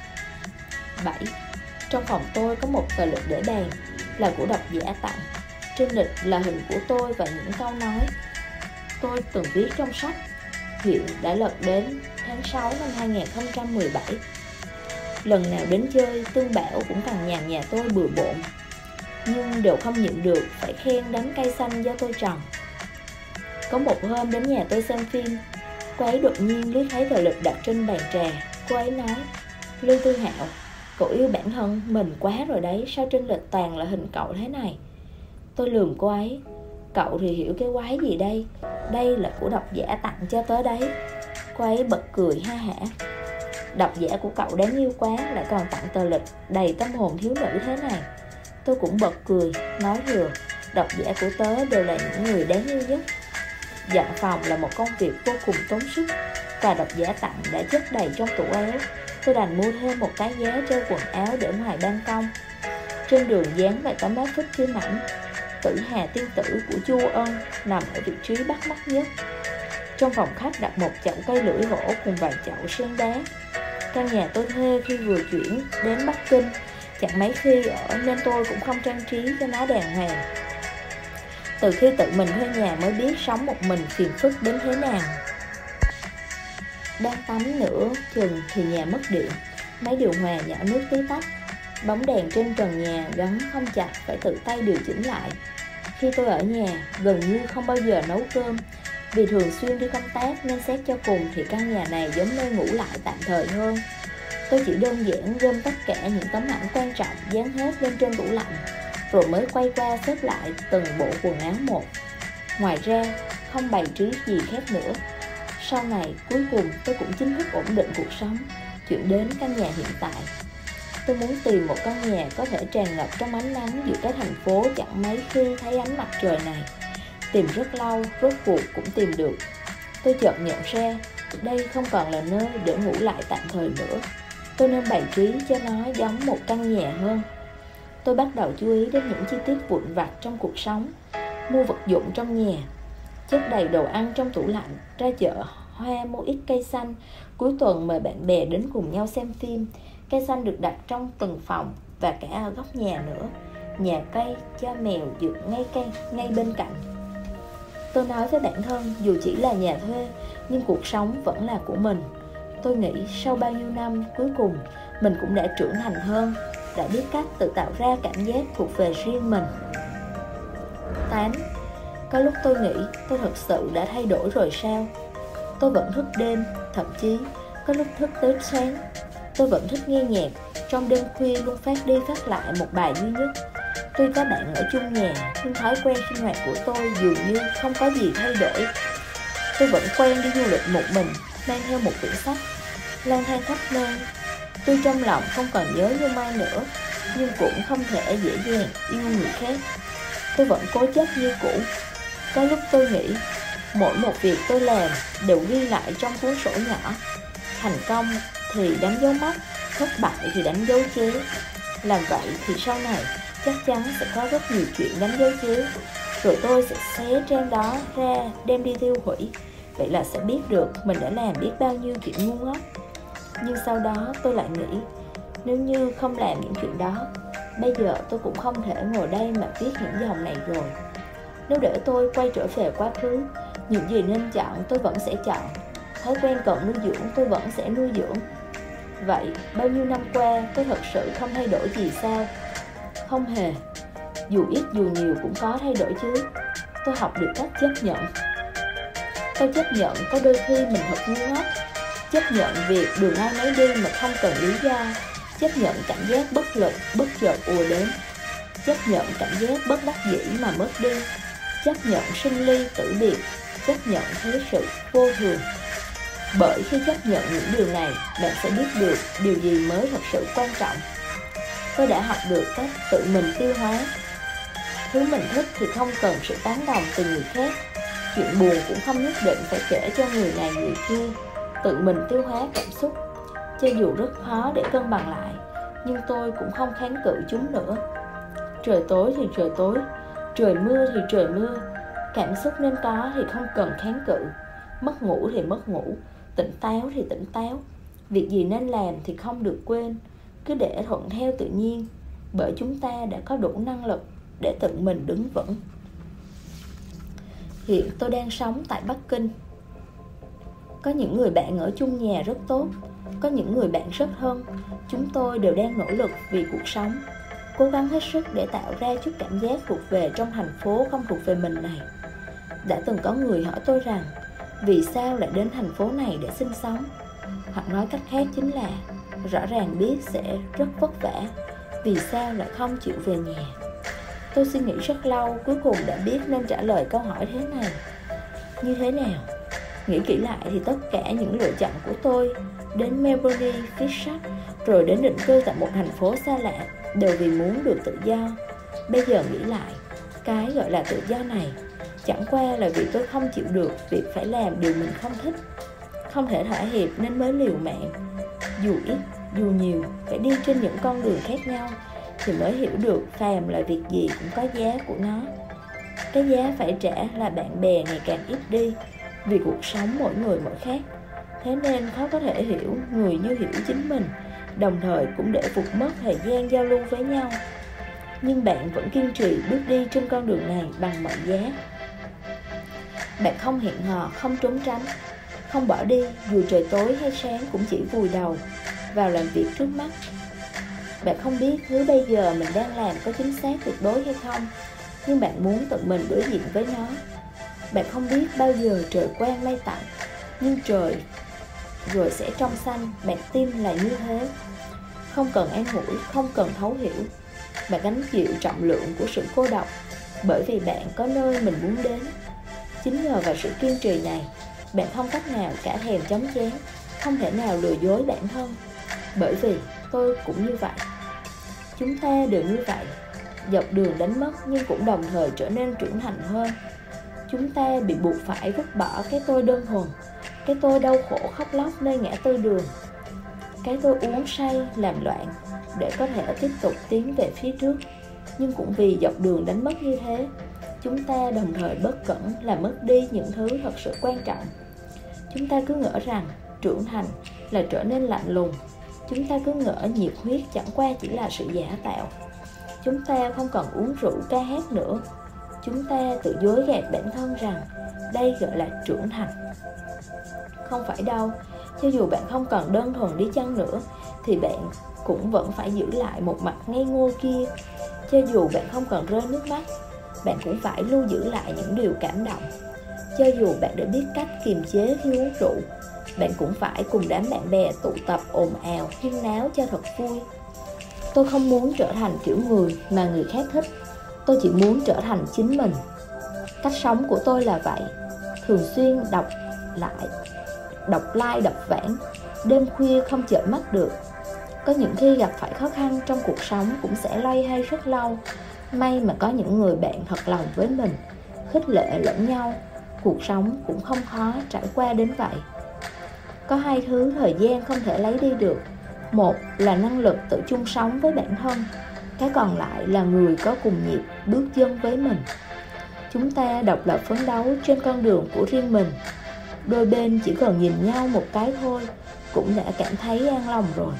7. Trong phòng tôi có một tờ lịch để bàn, là của độc giả tặng. Trên lịch là hình của tôi và những câu nói tôi từng viết trong sách. Hiện đã lật đến tháng 6 năm 2017. Lần nào đến chơi, Tương Bảo cũng cằn nhằn nhà tôi bừa bộn, nhưng đều không nhịn được phải khen đám cây xanh do tôi trồng. Có một hôm đến nhà tôi xem phim, cô ấy đột nhiên liếc thấy tờ lịch đặt trên bàn trà. Cô ấy nói, Lương Tư Hạo, cậu yêu bản thân mình quá rồi đấy, sao trên lịch toàn là hình cậu thế này? Tôi lườm cô ấy, cậu thì hiểu cái quái gì đây? Đây là của độc giả tặng cho tớ đấy. Cô ấy bật cười ha hả. Độc giả của cậu đáng yêu quá, lại còn tặng tờ lịch đầy tâm hồn thiếu nữ thế này. Tôi cũng bật cười, nói thừa, độc giả của tớ đều là những người đáng yêu nhất. Dọn phòng là một công việc vô cùng tốn sức, và độc giả tặng đã chất đầy trong tủ áo. Tôi đành mua thêm một cái giá treo quần áo để ngoài ban công. Trên đường dán vài tấm áp phích phim ảnh Tử Hà Tiên Tử của Chu Ân nằm ở vị trí bắt mắt nhất. Trong phòng khách đặt một chậu cây lưỡi gỗ cùng vài chậu sen đá. Căn nhà tôi thuê khi vừa chuyển đến Bắc Kinh, chẳng mấy khi ở nên tôi cũng không trang trí cho nó đàng hoàng. Từ khi tự mình thuê nhà mới biết sống một mình phiền phức đến thế nào. Đang tắm nữa chừng thì nhà mất điện, máy điều hòa nhỏ nước tí tách. Bóng đèn trên trần nhà gắn không chặt, phải tự tay điều chỉnh lại. Khi tôi ở nhà, gần như không bao giờ nấu cơm. Vì thường xuyên đi công tác nên xét cho cùng thì căn nhà này giống nơi ngủ lại tạm thời hơn. Tôi chỉ đơn giản gom tất cả những tấm ảnh quan trọng dán hết lên trên tủ lạnh, rồi mới quay qua xếp lại từng bộ quần áo một. Ngoài ra, không bày trí gì khác nữa. Sau này, cuối cùng tôi cũng chính thức ổn định cuộc sống, chuyển đến căn nhà hiện tại. Tôi muốn tìm một căn nhà có thể tràn ngập trong ánh nắng giữa cái thành phố chẳng mấy khi thấy ánh mặt trời này. Tìm rất lâu, rốt cuộc cũng tìm được. Tôi chợt nhận ra, đây không còn là nơi để ngủ lại tạm thời nữa. Tôi nên bày trí cho nó giống một căn nhà hơn. Tôi bắt đầu chú ý đến những chi tiết vụn vặt trong cuộc sống. mua vật dụng trong nhà, chất đầy đồ ăn trong tủ lạnh, ra chợ hoa mua ít cây xanh. Cuối tuần mời bạn bè đến cùng nhau xem phim. Cây xanh được đặt trong từng phòng và cả ở góc nhà nữa. Nhà cây cho mèo dựng ngay bên cạnh. Tôi nói với bản thân, dù chỉ là nhà thuê nhưng cuộc sống vẫn là của mình. Tôi nghĩ sau bao nhiêu năm, cuối cùng mình cũng đã trưởng thành hơn, đã biết cách tự tạo ra cảm giác thuộc về riêng mình. 8. Có lúc tôi nghĩ tôi thật sự đã thay đổi rồi sao? Tôi vẫn thức đêm, thậm chí có lúc thức tới sáng. Tôi vẫn thích nghe nhạc, trong đêm khuya luôn phát đi phát lại một bài duy nhất. Tuy có bạn ở chung nhà, nhưng thói quen sinh hoạt của tôi dường như không có gì thay đổi. Tôi vẫn quen đi du lịch một mình, mang theo một quyển sách, lang thang khắp nơi. Tuy trong lòng không còn nhớ như mai nữa, nhưng cũng không thể dễ dàng yêu người khác. Tôi vẫn cố chấp như cũ. Có lúc tôi nghĩ mỗi một việc tôi làm đều ghi lại trong cuốn sổ nhỏ. Thành công thì đánh dấu mốc, thất bại thì đánh dấu chéo. Làm vậy thì sau này chắc chắn sẽ có rất nhiều chuyện đánh dấu chéo, rồi tôi sẽ xé trang đó ra đem đi tiêu hủy. Vậy là sẽ biết được mình đã làm biết bao nhiêu chuyện ngu ngốc. Nhưng sau đó tôi lại nghĩ, nếu như không làm những chuyện đó, bây giờ tôi cũng không thể ngồi đây mà viết những dòng này rồi. Nếu để tôi quay trở về quá khứ, những gì nên chọn tôi vẫn sẽ chọn, thói quen cần nuôi dưỡng tôi vẫn sẽ nuôi dưỡng. Vậy bao nhiêu năm qua tôi thật sự không thay đổi gì sao? Không hề. Dù ít dù nhiều cũng có thay đổi chứ. Tôi học được cách chấp nhận. Tôi chấp nhận có đôi khi mình thật ngu ngốc, chấp nhận việc đường ai nấy đi mà không cần lý do, chấp nhận cảm giác bất lực bất chợt ùa đến, chấp nhận cảm giác bất đắc dĩ mà mất đi, chấp nhận sinh ly tử biệt, chấp nhận thế sự vô thường. Bởi khi chấp nhận những điều này, bạn sẽ biết được điều gì mới thật sự quan trọng. Tôi đã học được cách tự mình tiêu hóa. Thứ mình thích thì không cần sự tán đồng từ người khác. Chuyện buồn cũng không nhất định phải kể cho người này người kia. Tự mình tiêu hóa cảm xúc. Cho dù rất khó để cân bằng lại, nhưng tôi cũng không kháng cự chúng nữa. Trời tối thì trời tối, trời mưa thì trời mưa. Cảm xúc nên có thì không cần kháng cự. Mất ngủ thì mất ngủ, tỉnh táo thì tỉnh táo. Việc gì nên làm thì không được quên. Cứ để thuận theo tự nhiên, bởi chúng ta đã có đủ năng lực để tự mình đứng vững. Hiện tôi đang sống tại Bắc Kinh. Có những người bạn ở chung nhà rất tốt, có những người bạn rất thân. Chúng tôi đều đang nỗ lực vì cuộc sống, cố gắng hết sức để tạo ra chút cảm giác thuộc về trong thành phố không thuộc về mình này. Đã từng có người hỏi tôi rằng, vì sao lại đến thành phố này để sinh sống? Hoặc nói cách khác chính là, rõ ràng biết sẽ rất vất vả, vì sao lại không chịu về nhà? Tôi suy nghĩ rất lâu, cuối cùng đã biết nên trả lời câu hỏi thế này. Như thế nào? Nghĩ kỹ lại thì tất cả những lựa chọn của tôi, đến Melbourne viết sách, rồi đến định cư tại một thành phố xa lạ, đều vì muốn được tự do. Bây giờ nghĩ lại, cái gọi là tự do này chẳng qua là vì tôi không chịu được việc phải làm điều mình không thích, không thể thỏa hiệp nên mới liều mạng. Dù ít, dù nhiều, phải đi trên những con đường khác nhau thì mới hiểu được phàm là việc gì cũng có giá của nó. Cái giá phải trả là bạn bè ngày càng ít đi, vì cuộc sống mỗi người mỗi khác. Thế nên khó có thể hiểu người như hiểu chính mình, đồng thời cũng để vụt mất thời gian giao lưu với nhau. Nhưng bạn vẫn kiên trì bước đi trên con đường này bằng mọi giá. Bạn không hẹn hò, không trốn tránh, không bỏ đi dù trời tối hay sáng, cũng chỉ vùi đầu vào làm việc trước mắt. Bạn không biết thứ bây giờ mình đang làm có chính xác tuyệt đối hay không, nhưng bạn muốn tự mình đối diện với nó. Bạn không biết bao giờ trời quang mây tạnh, nhưng trời rồi sẽ trong xanh. Bạn tin là như thế. Không cần an ủi, không cần thấu hiểu. Bạn gánh chịu trọng lượng của sự cô độc, bởi vì bạn có nơi mình muốn đến. Chính nhờ vào sự kiên trì này, bạn không cách nào cả thèm chống chén, không thể nào lừa dối bản thân. Bởi vì tôi cũng như vậy. Chúng ta đều như vậy, dọc đường đánh mất nhưng cũng đồng thời trở nên trưởng thành hơn. Chúng ta bị buộc phải vứt bỏ cái tôi đơn thuần, cái tôi đau khổ khóc lóc nơi ngã tư đường, cái tôi uống say làm loạn để có thể tiếp tục tiến về phía trước. Nhưng cũng vì dọc đường đánh mất như thế, chúng ta đồng thời bất cẩn làm mất đi những thứ thật sự quan trọng. Chúng ta cứ ngỡ rằng trưởng thành là trở nên lạnh lùng. Chúng ta cứ ngỡ nhiệt huyết chẳng qua chỉ là sự giả tạo. Chúng ta không còn uống rượu ca hát nữa. Chúng ta tự dối gạt bản thân rằng đây gọi là trưởng thành. Không phải đâu, cho dù bạn không còn đơn thuần đi chăng nữa thì bạn cũng vẫn phải giữ lại một mặt ngây ngô kia. Cho dù bạn không còn rơi nước mắt, bạn cũng phải lưu giữ lại những điều cảm động. Cho dù bạn đã biết cách kiềm chế khi uống rượu, bạn cũng phải cùng đám bạn bè tụ tập ồn ào, huyên náo cho thật vui. Tôi không muốn trở thành kiểu người mà người khác thích. Tôi chỉ muốn trở thành chính mình. Cách sống của tôi là vậy. Thường xuyên đọc like đọc vãng, đêm khuya không chợp mắt được. Có những khi gặp phải khó khăn trong cuộc sống cũng sẽ loay hoay rất lâu. May mà có những người bạn thật lòng với mình, khích lệ lẫn nhau. Cuộc sống cũng không khó trải qua đến vậy. Có hai thứ thời gian không thể lấy đi được. Một là năng lực tự chung sống với bản thân. Cái còn lại là người có cùng nhịp bước chân với mình. Chúng ta độc lập phấn đấu trên con đường của riêng mình. Đôi bên chỉ cần nhìn nhau một cái thôi cũng đã cảm thấy an lòng rồi.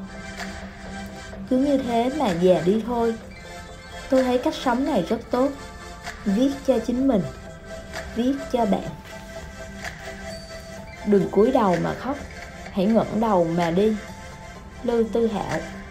Cứ như thế mà già đi thôi. Tôi thấy cách sống này rất tốt. Viết cho chính mình, viết cho bạn. Đừng cúi đầu mà khóc, hãy ngẩng đầu mà đi. Lưu Tư Hạo.